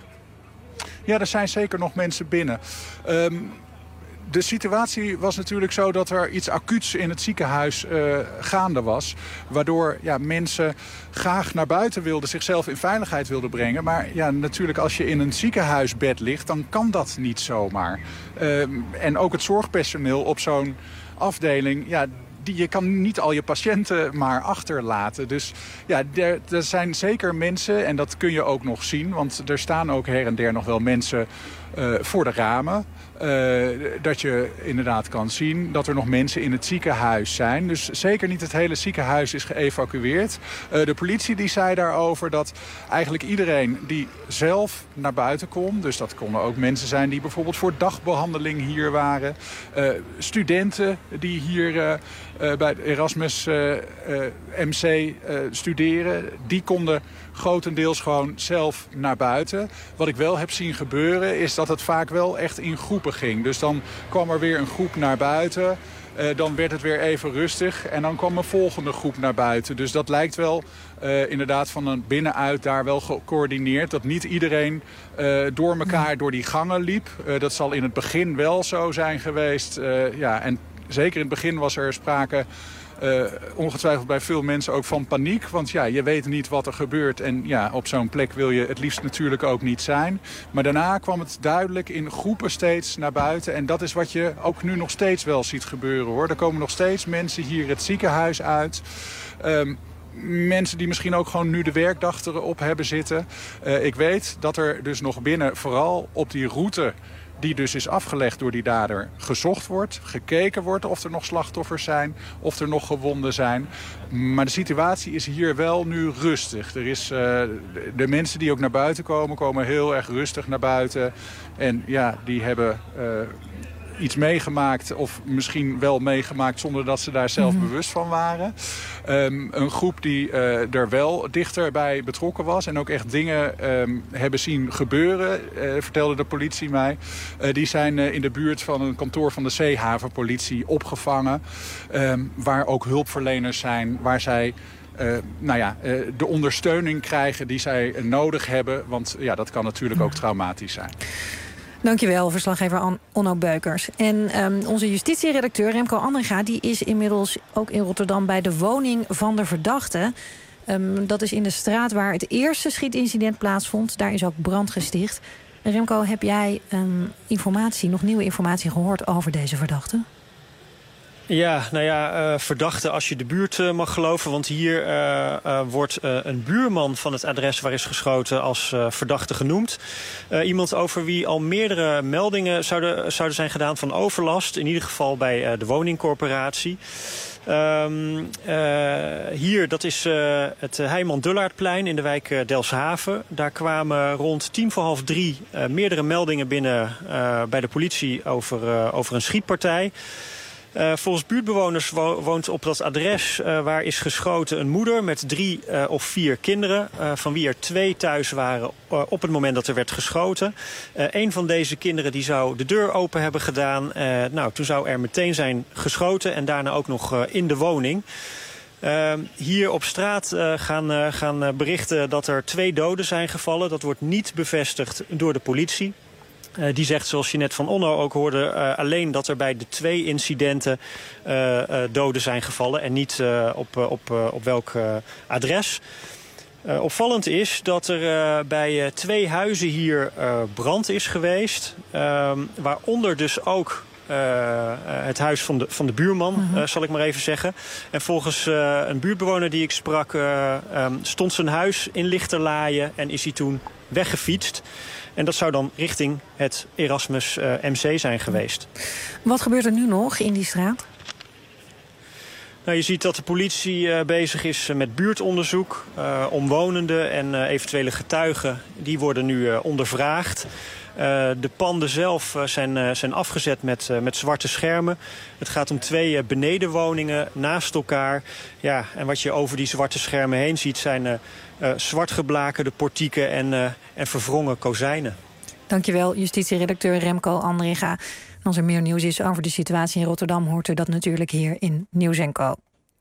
[SPEAKER 15] Ja, er zijn zeker nog mensen binnen. Um, De situatie was natuurlijk zo dat er iets acuuts in het ziekenhuis uh, gaande was. Waardoor ja, mensen graag naar buiten wilden, zichzelf in veiligheid wilden brengen. Maar ja, natuurlijk als je in een ziekenhuisbed ligt, dan kan dat niet zomaar. Uh, en ook het zorgpersoneel op zo'n afdeling, ja, die, je kan niet al je patiënten maar achterlaten. Dus ja, er, er zijn zeker mensen, en dat kun je ook nog zien. Want er staan ook her en der nog wel mensen uh, voor de ramen. Uh, dat je inderdaad kan zien dat er nog mensen in het ziekenhuis zijn. Dus zeker niet het hele ziekenhuis is geëvacueerd. Uh, de politie die zei daarover dat eigenlijk iedereen die zelf naar buiten kon, dus dat konden ook mensen zijn die bijvoorbeeld voor dagbehandeling hier waren. Uh, studenten die hier uh, uh, bij het Erasmus uh, uh, M C uh, studeren, die konden grotendeels gewoon zelf naar buiten. Wat ik wel heb zien gebeuren is dat het vaak wel echt in groepen ging. Dus dan kwam er weer een groep naar buiten. Uh, dan werd het weer even rustig. En dan kwam een volgende groep naar buiten. Dus dat lijkt wel uh, inderdaad van een binnenuit daar wel gecoördineerd. Dat niet iedereen uh, door elkaar door die gangen liep. Uh, dat zal in het begin wel zo zijn geweest. Uh, ja, en zeker in het begin was er sprake Uh, ongetwijfeld bij veel mensen ook van paniek. Want ja, je weet niet wat er gebeurt. En ja, op zo'n plek wil je het liefst natuurlijk ook niet zijn. Maar daarna kwam het duidelijk in groepen steeds naar buiten. En dat is wat je ook nu nog steeds wel ziet gebeuren, hoor. Er komen nog steeds mensen hier het ziekenhuis uit. Um, Mensen die misschien ook gewoon nu de werkdag erop hebben zitten. Uh, ik weet dat er dus nog binnen, vooral op die route die dus is afgelegd door die dader, gezocht wordt, gekeken wordt of er nog slachtoffers zijn, of er nog gewonden zijn. Maar de situatie is hier wel nu rustig. Er is, uh, de mensen die ook naar buiten komen, komen heel erg rustig naar buiten. En ja, die hebben Uh, iets meegemaakt of misschien wel meegemaakt zonder dat ze daar zelf mm-hmm. bewust van waren. Um, een groep die uh, er wel dichterbij betrokken was en ook echt dingen um, hebben zien gebeuren, uh, vertelde de politie mij. Uh, die zijn uh, in de buurt van een kantoor van de zeehavenpolitie opgevangen, um, waar ook hulpverleners zijn, waar zij Uh, nou ja, uh, de ondersteuning krijgen die zij uh, nodig hebben. Want ja, dat kan natuurlijk ook traumatisch zijn.
[SPEAKER 3] Dankjewel, verslaggever Onno Beukers. En um, onze justitieredacteur Remco Andringa die is inmiddels ook in Rotterdam bij de woning van de verdachte. Um, dat is in de straat waar het eerste schietincident plaatsvond. Daar is ook brand gesticht. Remco, heb jij um, informatie, nog nieuwe informatie gehoord over deze verdachte?
[SPEAKER 17] Ja, nou ja, uh, verdachte als je de buurt uh, mag geloven. Want hier uh, uh, wordt uh, een buurman van het adres waar is geschoten als uh, verdachte genoemd. Uh, iemand over wie al meerdere meldingen zouden, zouden zijn gedaan van overlast. In ieder geval bij uh, de woningcorporatie. Um, uh, hier, dat is uh, het Heijman-Dullaardplein in de wijk uh, Delfshaven. Daar kwamen rond tien voor half drie uh, meerdere meldingen binnen uh, bij de politie over, uh, over een schietpartij. Uh, volgens buurtbewoners wo woont op dat adres uh, waar is geschoten een moeder met drie uh, of vier kinderen. Uh, van wie er twee thuis waren uh, op het moment dat er werd geschoten. Uh, een van deze kinderen die zou de deur open hebben gedaan. Uh, nou, toen zou er meteen zijn geschoten en daarna ook nog uh, in de woning. Uh, hier op straat uh, gaan, uh, gaan berichten dat er twee doden zijn gevallen. Dat wordt niet bevestigd door de politie. Uh, die zegt, zoals je net van Onno ook hoorde, uh, alleen dat er bij de twee incidenten uh, uh, doden zijn gevallen en niet uh, op, uh, op, uh, op welk uh, adres. Uh, opvallend is dat er uh, bij uh, twee huizen hier uh, brand is geweest, uh, waaronder dus ook Uh, uh, het huis van de, van de buurman, uh-huh. uh, zal ik maar even zeggen. En volgens uh, een buurtbewoner die ik sprak, uh, um, stond zijn huis in Lichterlaaien en is hij toen weggefietst. En dat zou dan richting het Erasmus uh, M C zijn geweest.
[SPEAKER 3] Wat gebeurt er nu nog in die straat?
[SPEAKER 17] Nou, je ziet dat de politie uh, bezig is uh, met buurtonderzoek. Uh, omwonenden en uh, eventuele getuigen, die worden nu uh, ondervraagd. Uh, de panden zelf uh, zijn, uh, zijn afgezet met, uh, met zwarte schermen. Het gaat om twee uh, benedenwoningen naast elkaar. Ja, en wat je over die zwarte schermen heen ziet zijn uh, uh, zwartgeblakerde portieken en, uh, en verwrongen kozijnen.
[SPEAKER 3] Dankjewel, justitieredacteur Remco Andringa. En als er meer nieuws is over de situatie in Rotterdam, hoort u dat natuurlijk hier in Nieuws en Co.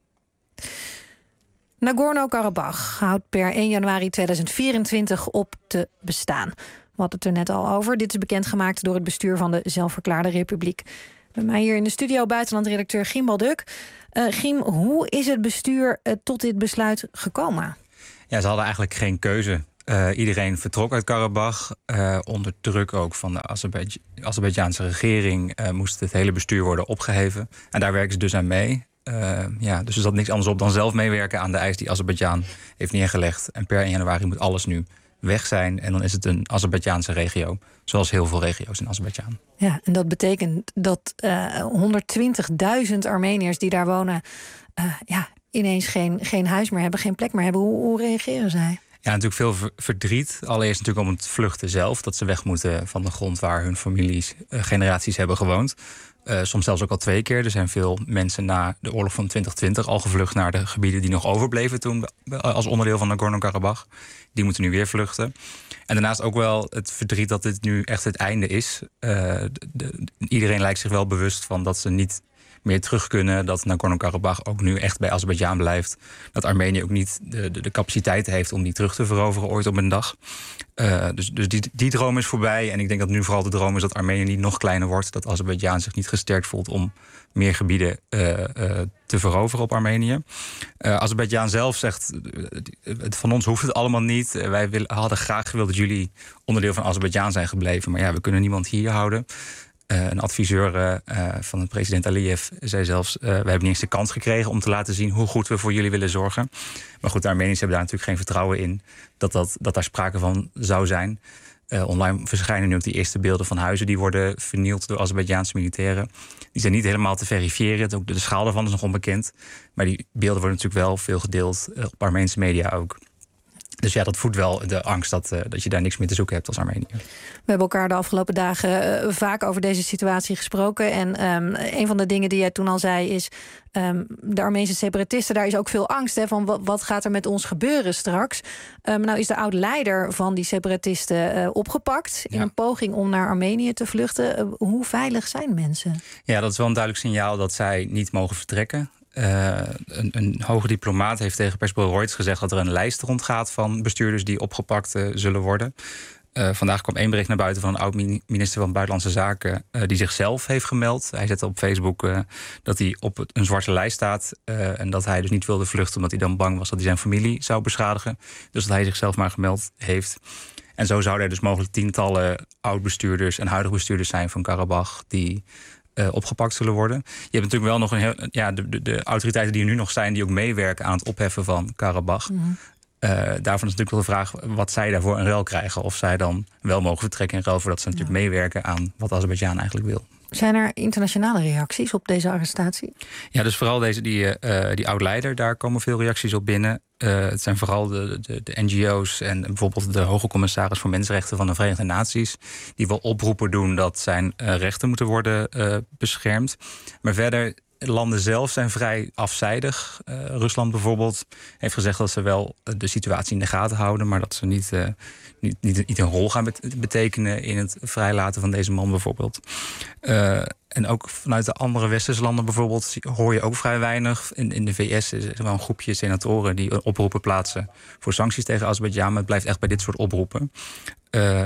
[SPEAKER 3] Nagorno-Karabach houdt per één januari tweeduizend vierentwintig op te bestaan. We hadden het er net al over. Dit is bekendgemaakt door het bestuur van de zelfverklaarde republiek. Bij mij hier in de studio buitenlandredacteur Giem Balduk. Uh, Giem, hoe is het bestuur uh, tot dit besluit gekomen?
[SPEAKER 13] Ja, ze hadden eigenlijk geen keuze. Uh, iedereen vertrok uit Karabach. Uh, onder druk ook van de Azerbeidzjaanse regering uh, moest het hele bestuur worden opgeheven. En daar werken ze dus aan mee. Uh, ja, dus er zat niks anders op dan zelf meewerken aan de eis die Azerbeidzjan heeft neergelegd. En per één januari moet alles nu weg zijn. En dan is het een Azerbeidzjaanse regio. Zoals heel veel regio's in Azerbeidzjan.
[SPEAKER 3] Ja, en dat betekent dat uh, honderdtwintigduizend Armeniërs die daar wonen Uh, ja, ineens geen, geen huis meer hebben, geen plek meer hebben. Hoe, hoe reageren zij?
[SPEAKER 13] Ja, natuurlijk veel verdriet. Allereerst natuurlijk om het vluchten zelf. Dat ze weg moeten van de grond waar hun families uh, generaties hebben gewoond. Uh, soms zelfs ook al twee keer. Er zijn veel mensen na de oorlog van twintig twintig al gevlucht naar de gebieden die nog overbleven toen als onderdeel van Nagorno-Karabach. Die moeten nu weer vluchten. En daarnaast ook wel het verdriet dat dit nu echt het einde is. Uh, de, de, iedereen lijkt zich wel bewust van dat ze niet meer terug kunnen. Dat Nagorno-Karabach ook nu echt bij Azerbeidzjan blijft. Dat Armenië ook niet de, de, de capaciteit heeft om die terug te veroveren ooit op een dag. Uh, dus dus die, die droom is voorbij. En ik denk dat nu vooral de droom is dat Armenië niet nog kleiner wordt. Dat Azerbeidzjan zich niet gesterkt voelt om meer gebieden uh, uh, te veroveren op Armenië. Uh, Azerbeidzjan zelf zegt, uh, van ons hoeft het allemaal niet. Uh, wij wil, hadden graag gewild dat jullie onderdeel van Azerbeidzjan zijn gebleven. Maar ja, we kunnen niemand hier houden. Uh, een adviseur uh, van de president Aliyev zei zelfs, Uh, we hebben niet eens de kans gekregen om te laten zien hoe goed we voor jullie willen zorgen. Maar goed, de Armeniërs hebben daar natuurlijk geen vertrouwen in dat, dat, dat daar sprake van zou zijn. Uh, online verschijnen nu ook die eerste beelden van huizen die worden vernield door Azerbeidzjaanse militairen. Die zijn niet helemaal te verifiëren. Ook de schaal daarvan is nog onbekend. Maar die beelden worden natuurlijk wel veel gedeeld uh, op Armeense media ook. Dus ja, dat voedt wel de angst dat, uh, dat je daar niks meer te zoeken hebt als Armenië.
[SPEAKER 3] We hebben elkaar de afgelopen dagen uh, vaak over deze situatie gesproken. En um, een van de dingen die jij toen al zei is, Um, de Armeense separatisten, daar is ook veel angst hè, van wat, wat gaat er met ons gebeuren straks. Um, nou is de oud-leider van die separatisten uh, opgepakt in ja. een poging om naar Armenië te vluchten. Uh, hoe veilig zijn mensen?
[SPEAKER 13] Ja, dat is wel een duidelijk signaal dat zij niet mogen vertrekken. Uh, een, een hoge diplomaat heeft tegen persbureau Reuters gezegd dat er een lijst rondgaat van bestuurders die opgepakt uh, zullen worden. Uh, vandaag kwam één bericht naar buiten van een oud-minister van Buitenlandse Zaken Uh, die zichzelf heeft gemeld. Hij zette op Facebook uh, dat hij op een zwarte lijst staat. Uh, en dat hij dus niet wilde vluchten omdat hij dan bang was dat hij zijn familie zou beschadigen. Dus dat hij zichzelf maar gemeld heeft. En zo zouden er dus mogelijk tientallen oud-bestuurders en huidige bestuurders zijn van Karabach die Uh, opgepakt zullen worden. Je hebt natuurlijk wel nog een heel, ja, de, de, de autoriteiten die er nu nog zijn, die ook meewerken aan het opheffen van Karabach. Mm-hmm. Uh, daarvan is natuurlijk wel de vraag wat zij daarvoor in ruil krijgen. Of zij dan wel mogen vertrekken in ruil voordat ze natuurlijk ja. meewerken aan wat Azerbeidzjan eigenlijk wil.
[SPEAKER 3] Zijn er internationale reacties op deze arrestatie?
[SPEAKER 13] Ja, dus vooral deze, die, uh, die oud-leider, daar komen veel reacties op binnen. Uh, het zijn vooral de, de, de N G O's en bijvoorbeeld de Hoge Commissaris voor Mensenrechten van de Verenigde Naties, die wel oproepen doen dat zijn uh, rechten moeten worden uh, beschermd. Maar verder, landen zelf zijn vrij afzijdig. Uh, Rusland bijvoorbeeld heeft gezegd dat ze wel de situatie in de gaten houden, maar dat ze niet, uh, niet, niet, niet een rol gaan betekenen in het vrijlaten van deze man bijvoorbeeld. Uh, en ook vanuit de andere westerse landen bijvoorbeeld hoor je ook vrij weinig. In, in de V S is er wel een groepje senatoren die oproepen plaatsen voor sancties tegen Azerbeidzjan, maar het blijft echt bij dit soort oproepen. Uh,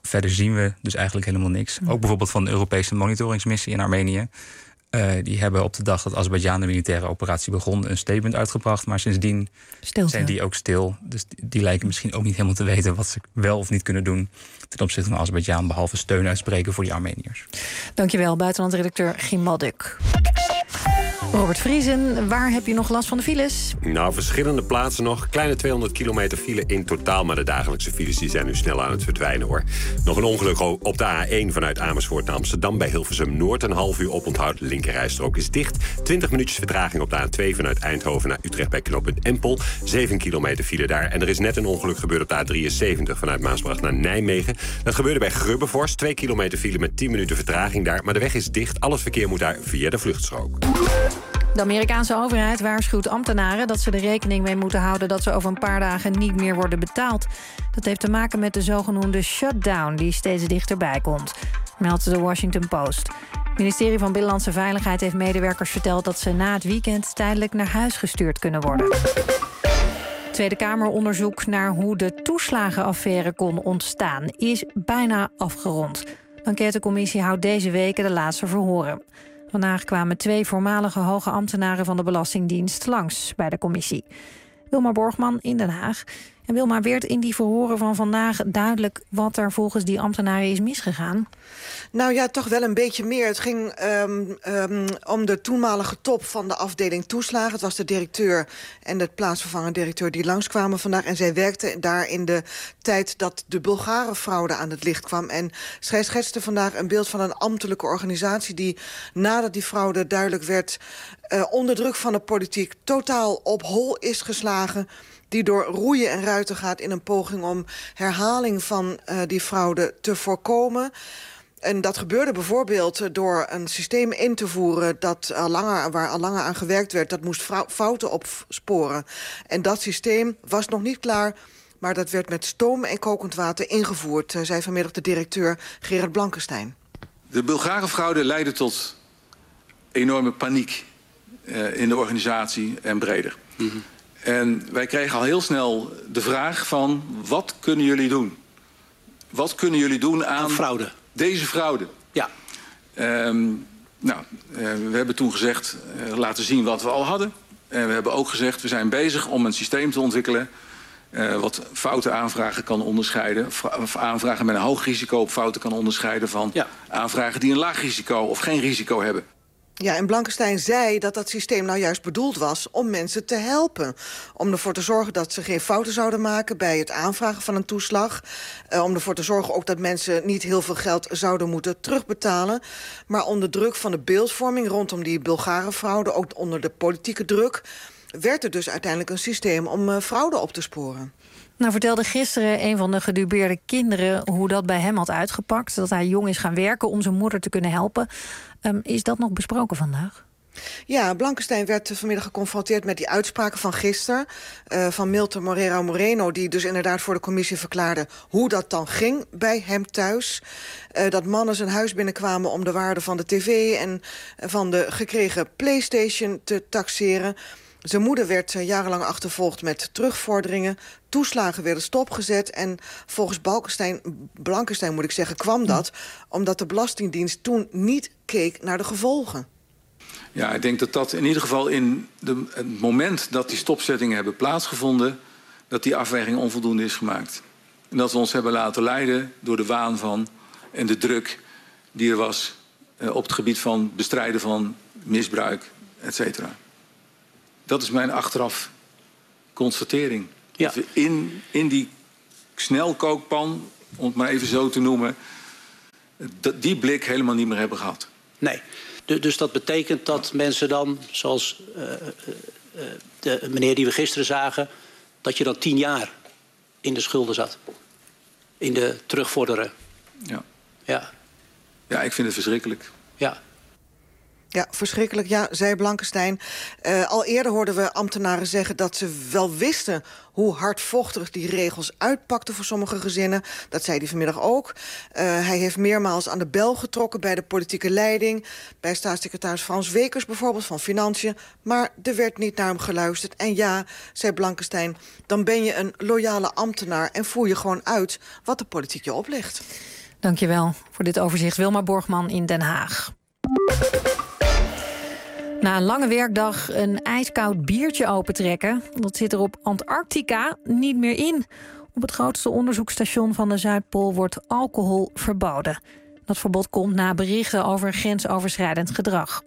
[SPEAKER 13] verder zien we dus eigenlijk helemaal niks. Ook bijvoorbeeld van de Europese monitoringsmissie in Armenië. Uh, die hebben op de dag dat Azerbeidzjan de militaire operatie begon een statement uitgebracht. Maar sindsdien Stilte. zijn die ook stil. Dus die, die lijken misschien ook niet helemaal te weten wat ze wel of niet kunnen doen ten opzichte van Azerbeidzjan, behalve steun uitspreken voor die Armeniërs.
[SPEAKER 3] Dankjewel, buitenlandredacteur Giem Madduk. Robert Vriesen, waar heb je nog last van de files?
[SPEAKER 5] Nou, verschillende plaatsen nog. Kleine tweehonderd kilometer file in totaal. Maar de dagelijkse files die zijn nu snel aan het verdwijnen, hoor. Nog een ongeluk op de A één vanuit Amersfoort naar Amsterdam. Bij Hilversum Noord een half uur oponthoud. De linkerrijstrook is dicht. twintig minuutjes vertraging op de A twee vanuit Eindhoven naar Utrecht bij knooppunt Empel. zeven kilometer file daar. En er is net een ongeluk gebeurd op de A drieënzeventig vanuit Maasbracht naar Nijmegen. Dat gebeurde bij Grubbevorst. twee kilometer file met tien minuten vertraging daar. Maar de weg is dicht. Al het verkeer moet daar via de vluchtstrook.
[SPEAKER 3] De Amerikaanse overheid waarschuwt ambtenaren dat ze er rekening mee moeten houden dat ze over een paar dagen niet meer worden betaald. Dat heeft te maken met de zogenoemde shutdown die steeds dichterbij komt, meldt de Washington Post. Het ministerie van Binnenlandse Veiligheid heeft medewerkers verteld dat ze na het weekend tijdelijk naar huis gestuurd kunnen worden. Tweede Kameronderzoek naar hoe de toeslagenaffaire kon ontstaan is bijna afgerond. De enquêtecommissie houdt deze weken de laatste verhoren. Vandaag kwamen twee voormalige hoge ambtenaren van de Belastingdienst langs bij de commissie. Wilma Borgman in Den Haag. En Wilma, werd in die verhoren van vandaag duidelijk wat er volgens die ambtenaren is misgegaan?
[SPEAKER 19] Nou ja, toch wel een beetje meer. Het ging um, um, om de toenmalige top van de afdeling toeslagen. Het was de directeur en de plaatsvervangende directeur die langskwamen vandaag. En zij werkte daar in de tijd dat de Bulgarenfraude aan het licht kwam. En zij schetste vandaag een beeld van een ambtelijke organisatie die nadat die fraude duidelijk werd, uh, onder druk van de politiek totaal op hol is geslagen, die door roeien en ruiten gaat in een poging om herhaling van uh, die fraude te voorkomen. En dat gebeurde bijvoorbeeld door een systeem in te voeren dat al langer, waar al langer aan gewerkt werd. Dat moest fouten opsporen. En dat systeem was nog niet klaar, maar dat werd met stoom en kokend water ingevoerd, uh, zei vanmiddag de directeur Gerard Blankenstein.
[SPEAKER 20] De Bulgarenfraude leidde tot enorme paniek uh, in de organisatie en breder. Mm-hmm. En wij kregen al heel snel de vraag van, wat kunnen jullie doen? Wat kunnen jullie doen aan, aan fraude? Deze fraude. Ja. Um, nou, uh, we hebben toen gezegd, uh, laten zien wat we al hadden. En we hebben ook gezegd, we zijn bezig om een systeem te ontwikkelen uh, wat foute aanvragen kan onderscheiden. Of aanvragen met een hoog risico op fouten kan onderscheiden van ja. aanvragen die een laag risico of geen risico hebben.
[SPEAKER 19] Ja, en Blankenstein zei dat dat systeem nou juist bedoeld was om mensen te helpen. Om ervoor te zorgen dat ze geen fouten zouden maken bij het aanvragen van een toeslag. Uh, om ervoor te zorgen ook dat mensen niet heel veel geld zouden moeten terugbetalen. Maar onder druk van de beeldvorming rondom die Bulgarenfraude, ook onder de politieke druk, werd er dus uiteindelijk een systeem om uh, fraude op te sporen.
[SPEAKER 3] Nou vertelde gisteren een van de gedupeerde kinderen hoe dat bij hem had uitgepakt. Dat hij jong is gaan werken om zijn moeder te kunnen helpen. Um, is dat nog besproken vandaag?
[SPEAKER 19] Ja, Blankenstein werd vanmiddag geconfronteerd met die uitspraken van gisteren. Uh, van Milton Moreira Moreno, die dus inderdaad voor de commissie verklaarde hoe dat dan ging bij hem thuis. Uh, dat mannen zijn huis binnenkwamen om de waarde van de tv en van de gekregen PlayStation te taxeren. Zijn moeder werd jarenlang achtervolgd met terugvorderingen. Toeslagen werden stopgezet. En volgens Blankenstein, Blankenstein moet ik zeggen, kwam dat omdat de Belastingdienst toen niet keek naar de gevolgen.
[SPEAKER 20] Ja, ik denk dat dat in ieder geval in de, het moment dat die stopzettingen hebben plaatsgevonden, dat die afweging onvoldoende is gemaakt. En dat we ons hebben laten leiden door de waan van en de druk die er was uh, op het gebied van bestrijden van misbruik, et cetera. Dat is mijn achteraf constatering. Ja. Dat we in, in die snelkookpan, om het maar even zo te noemen, die blik helemaal niet meer hebben gehad.
[SPEAKER 21] Nee, de, dus dat betekent dat mensen dan, zoals uh, uh, de meneer die we gisteren zagen, dat je dan tien jaar in de schulden zat. In de terugvorderen.
[SPEAKER 20] Ja.
[SPEAKER 21] Ja.
[SPEAKER 20] Ja, ik vind het verschrikkelijk.
[SPEAKER 21] Ja.
[SPEAKER 19] Ja, verschrikkelijk, ja, zei Blankenstein. Uh, al eerder hoorden we ambtenaren zeggen dat ze wel wisten hoe hardvochtig die regels uitpakten voor sommige gezinnen. Dat zei hij vanmiddag ook. Uh, hij heeft meermaals aan de bel getrokken bij de politieke leiding, bij staatssecretaris Frans Wekers bijvoorbeeld van Financiën. Maar er werd niet naar hem geluisterd. En ja, zei Blankenstein, dan ben je een loyale ambtenaar en voer je gewoon uit wat de politiek je oplegt.
[SPEAKER 3] Dankjewel voor dit overzicht. Wilma Borgman in Den Haag. Na een lange werkdag een ijskoud biertje opentrekken, dat zit er op Antarctica niet meer in. Op het grootste onderzoeksstation van de Zuidpool wordt alcohol verboden. Dat verbod komt na berichten over grensoverschrijdend gedrag.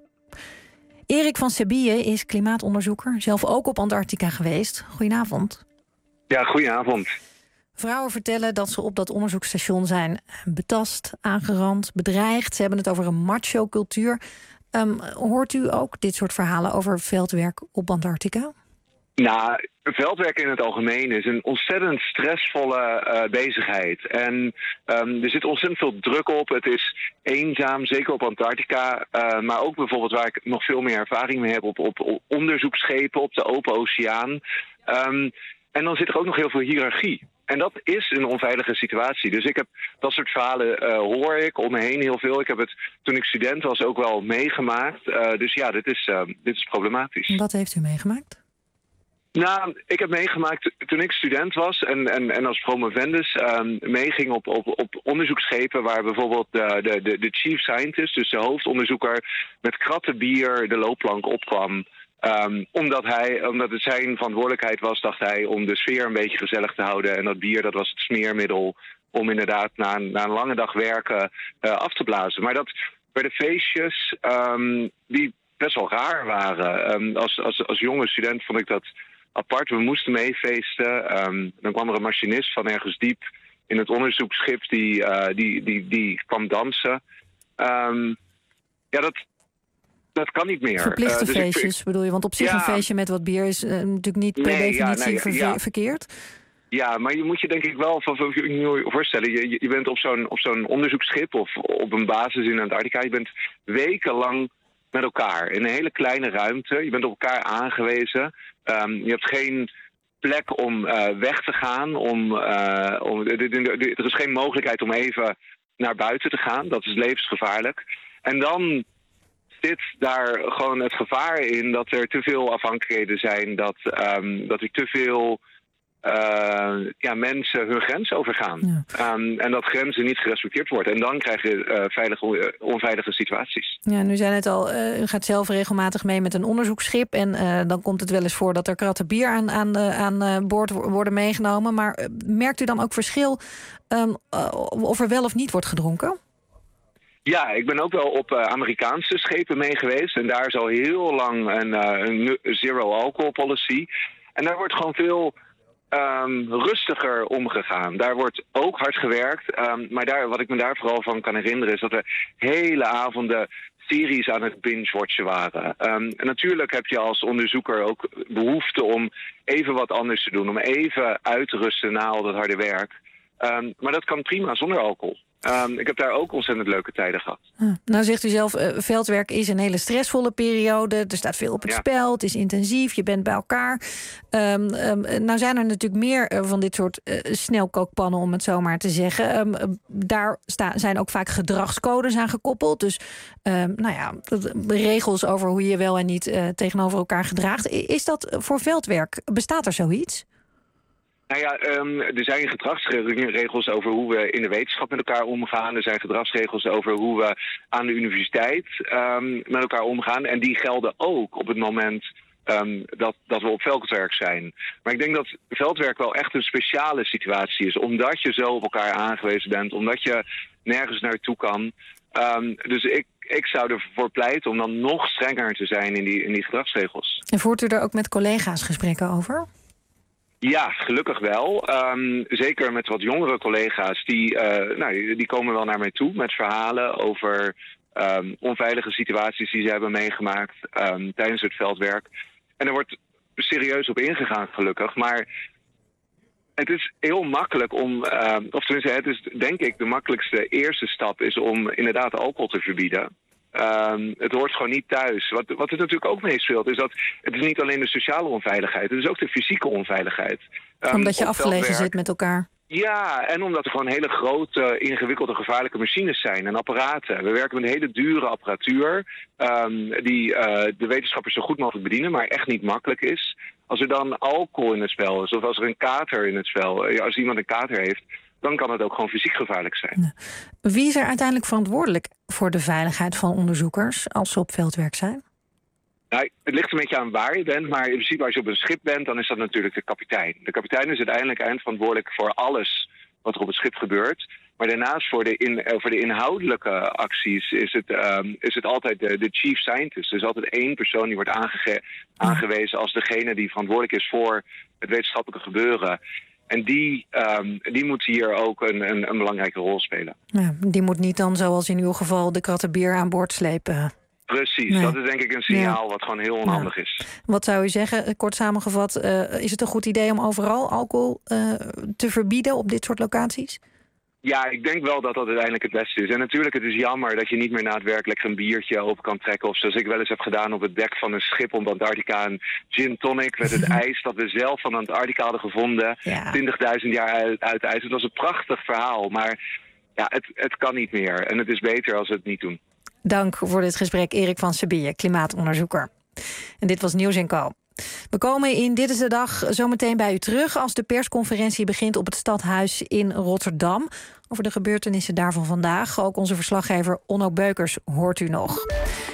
[SPEAKER 3] Erik van Sebille is klimaatonderzoeker, zelf ook op Antarctica geweest. Goedenavond.
[SPEAKER 1] Ja, goedenavond.
[SPEAKER 3] Vrouwen vertellen dat ze op dat onderzoeksstation zijn betast, aangerand, bedreigd. Ze hebben het over een macho-cultuur. Um, hoort u ook dit soort verhalen over veldwerk op Antarctica?
[SPEAKER 1] Nou, veldwerk in het algemeen is een ontzettend stressvolle uh, bezigheid. En um, er zit ontzettend veel druk op. Het is eenzaam, zeker op Antarctica. Uh, maar ook bijvoorbeeld waar ik nog veel meer ervaring mee heb op, op, op onderzoeksschepen, op de open oceaan. Um, en dan zit er ook nog heel veel hiërarchie. En dat is een onveilige situatie. Dus ik heb dat soort verhalen uh, hoor ik om me heen heel veel. Ik heb het toen ik student was ook wel meegemaakt. Uh, dus ja, dit is, uh, dit is problematisch.
[SPEAKER 3] Wat heeft u meegemaakt?
[SPEAKER 1] Nou, ik heb meegemaakt toen ik student was en, en, en als promovendus um, meeging op, op, op onderzoeksschepen waar bijvoorbeeld de, de, de, de chief scientist, dus de hoofdonderzoeker, met kratten bier de loopplank opkwam. Um, omdat, hij, omdat het zijn verantwoordelijkheid was, dacht hij, om de sfeer een beetje gezellig te houden. En dat bier, dat was het smeermiddel om inderdaad na, na een lange dag werken uh, af te blazen. Maar dat werden feestjes um, die best wel raar waren. Um, als, als, als jonge student vond ik dat apart. We moesten meefeesten. Um, dan kwam er een machinist van ergens diep in het onderzoeksschip die, uh, die, die, die kwam dansen. Um, ja, dat... Dat kan niet meer.
[SPEAKER 3] Verplichte uh, dus
[SPEAKER 1] feestjes
[SPEAKER 3] ik, bedoel je? Want op zich ja, een feestje met wat bier is uh, natuurlijk niet per nee, definitie ja, nee, ver- ja. verkeerd.
[SPEAKER 1] Ja, maar je moet je denk ik wel van, van, van, voorstellen. Je, je bent op zo'n, op zo'n onderzoeksschip of op een basis in Antarctica. Je bent wekenlang met elkaar in een hele kleine ruimte. Je bent op elkaar aangewezen. Um, je hebt geen plek om uh, weg te gaan. Om, uh, om, er is geen mogelijkheid om even naar buiten te gaan. Dat is levensgevaarlijk. En dan zit daar gewoon het gevaar in dat er te veel afhankelijkheden zijn, dat, um, dat er te veel uh, ja, mensen hun grens overgaan. Ja. Um, en dat grenzen niet gerespecteerd worden. En dan krijg je uh, veilige, onveilige situaties.
[SPEAKER 3] Ja, nu zijn het al, uh, u gaat zelf regelmatig mee met een onderzoeksschip en uh, dan komt het wel eens voor dat er kratten bier aan, aan, uh, aan uh, boord worden meegenomen. Maar uh, merkt u dan ook verschil um, uh, of er wel of niet wordt gedronken?
[SPEAKER 1] Ja, ik ben ook wel op uh, Amerikaanse schepen mee geweest. En daar is al heel lang een, uh, een zero alcohol policy. En daar wordt gewoon veel um, rustiger omgegaan. Daar wordt ook hard gewerkt. Um, maar daar, wat ik me daar vooral van kan herinneren is dat we hele avonden series aan het binge-watchen waren. Um, en natuurlijk heb je als onderzoeker ook behoefte om even wat anders te doen. Om even uit te rusten na al dat harde werk. Um, maar dat kan prima zonder alcohol. Um, ik heb daar ook ontzettend leuke tijden gehad.
[SPEAKER 3] Ah, nou zegt u zelf, uh, veldwerk is een hele stressvolle periode. Er staat veel op het ja. spel, het is intensief, je bent bij elkaar. Um, um, nou zijn er natuurlijk meer uh, van dit soort uh, snelkookpannen, om het zo maar te zeggen. Um, uh, daar sta, zijn ook vaak gedragscodes aan gekoppeld. Dus um, nou ja, regels over hoe je wel en niet uh, tegenover elkaar gedraagt. Is dat voor veldwerk? Bestaat er zoiets?
[SPEAKER 1] Nou ja, um, er zijn gedragsregels over hoe we in de wetenschap met elkaar omgaan. Er zijn gedragsregels over hoe we aan de universiteit um, met elkaar omgaan. En die gelden ook op het moment um, dat, dat we op veldwerk zijn. Maar ik denk dat veldwerk wel echt een speciale situatie is. Omdat je zo op elkaar aangewezen bent. Omdat je nergens naartoe kan. Um, dus ik, ik zou ervoor pleiten om dan nog strenger te zijn in die, in die gedragsregels.
[SPEAKER 3] En voert u er ook met collega's gesprekken over?
[SPEAKER 1] Ja, gelukkig wel. Um, zeker met wat jongere collega's. Die, uh, nou, die komen wel naar mij toe met verhalen over um, onveilige situaties die ze hebben meegemaakt um, tijdens het veldwerk. En er wordt serieus op ingegaan, gelukkig. Maar het is heel makkelijk om, uh, of tenminste, het is denk ik de makkelijkste eerste stap is om inderdaad alcohol te verbieden. Um, het hoort gewoon niet thuis. Wat, wat er natuurlijk ook meespeelt is dat het is niet alleen de sociale onveiligheid, het is ook de fysieke onveiligheid. Um,
[SPEAKER 3] omdat je afgelegen zit met elkaar.
[SPEAKER 1] Ja, en omdat er gewoon hele grote, ingewikkelde, gevaarlijke machines zijn en apparaten. We werken met hele dure apparatuur um, die uh, de wetenschappers zo goed mogelijk bedienen, maar echt niet makkelijk is. Als er dan alcohol in het spel is of als er een kater in het spel, als iemand een kater heeft, dan kan het ook gewoon fysiek gevaarlijk zijn.
[SPEAKER 3] Wie is er uiteindelijk verantwoordelijk voor de veiligheid van onderzoekers als ze op veldwerk zijn?
[SPEAKER 1] Nou, het ligt een beetje aan waar je bent, maar in principe als je op een schip bent, dan is dat natuurlijk de kapitein. De kapitein is uiteindelijk eindverantwoordelijk voor alles wat er op het schip gebeurt. Maar daarnaast voor de, in, voor de inhoudelijke acties is het, um, is het altijd de, de chief scientist. Er is altijd één persoon die wordt aangege- aangewezen als degene die verantwoordelijk is voor het wetenschappelijke gebeuren. En die, um, die moet hier ook een, een, een belangrijke rol spelen.
[SPEAKER 3] Ja, die moet niet dan, zoals in uw geval, de krattenbier aan boord slepen.
[SPEAKER 1] Precies,
[SPEAKER 3] Nee.
[SPEAKER 1] dat is denk ik een signaal
[SPEAKER 3] Ja.
[SPEAKER 1] wat gewoon heel onhandig
[SPEAKER 3] Ja.
[SPEAKER 1] is.
[SPEAKER 3] Wat zou u zeggen, kort samengevat, uh, is het een goed idee om overal alcohol uh, te verbieden op dit soort locaties?
[SPEAKER 1] Ja, ik denk wel dat dat uiteindelijk het beste is. En natuurlijk, het is jammer dat je niet meer daadwerkelijk een biertje open kan trekken. Of zoals ik wel eens heb gedaan op het dek van een schip op Antarctica, een gin tonic met het ijs dat we zelf van Antarctica hadden gevonden.
[SPEAKER 3] Ja.
[SPEAKER 1] twintigduizend jaar uit, uit ijs. Het was een prachtig verhaal, maar ja, het, het kan niet meer. En het is beter als we het niet doen.
[SPEAKER 3] Dank voor dit gesprek, Erik van Sabie, klimaatonderzoeker. En dit was Nieuws en Co. We komen in Dit is de Dag zometeen bij u terug als de persconferentie begint op het Stadhuis in Rotterdam. Over de gebeurtenissen daarvan vandaag. Ook onze verslaggever Onno Beukers hoort u nog.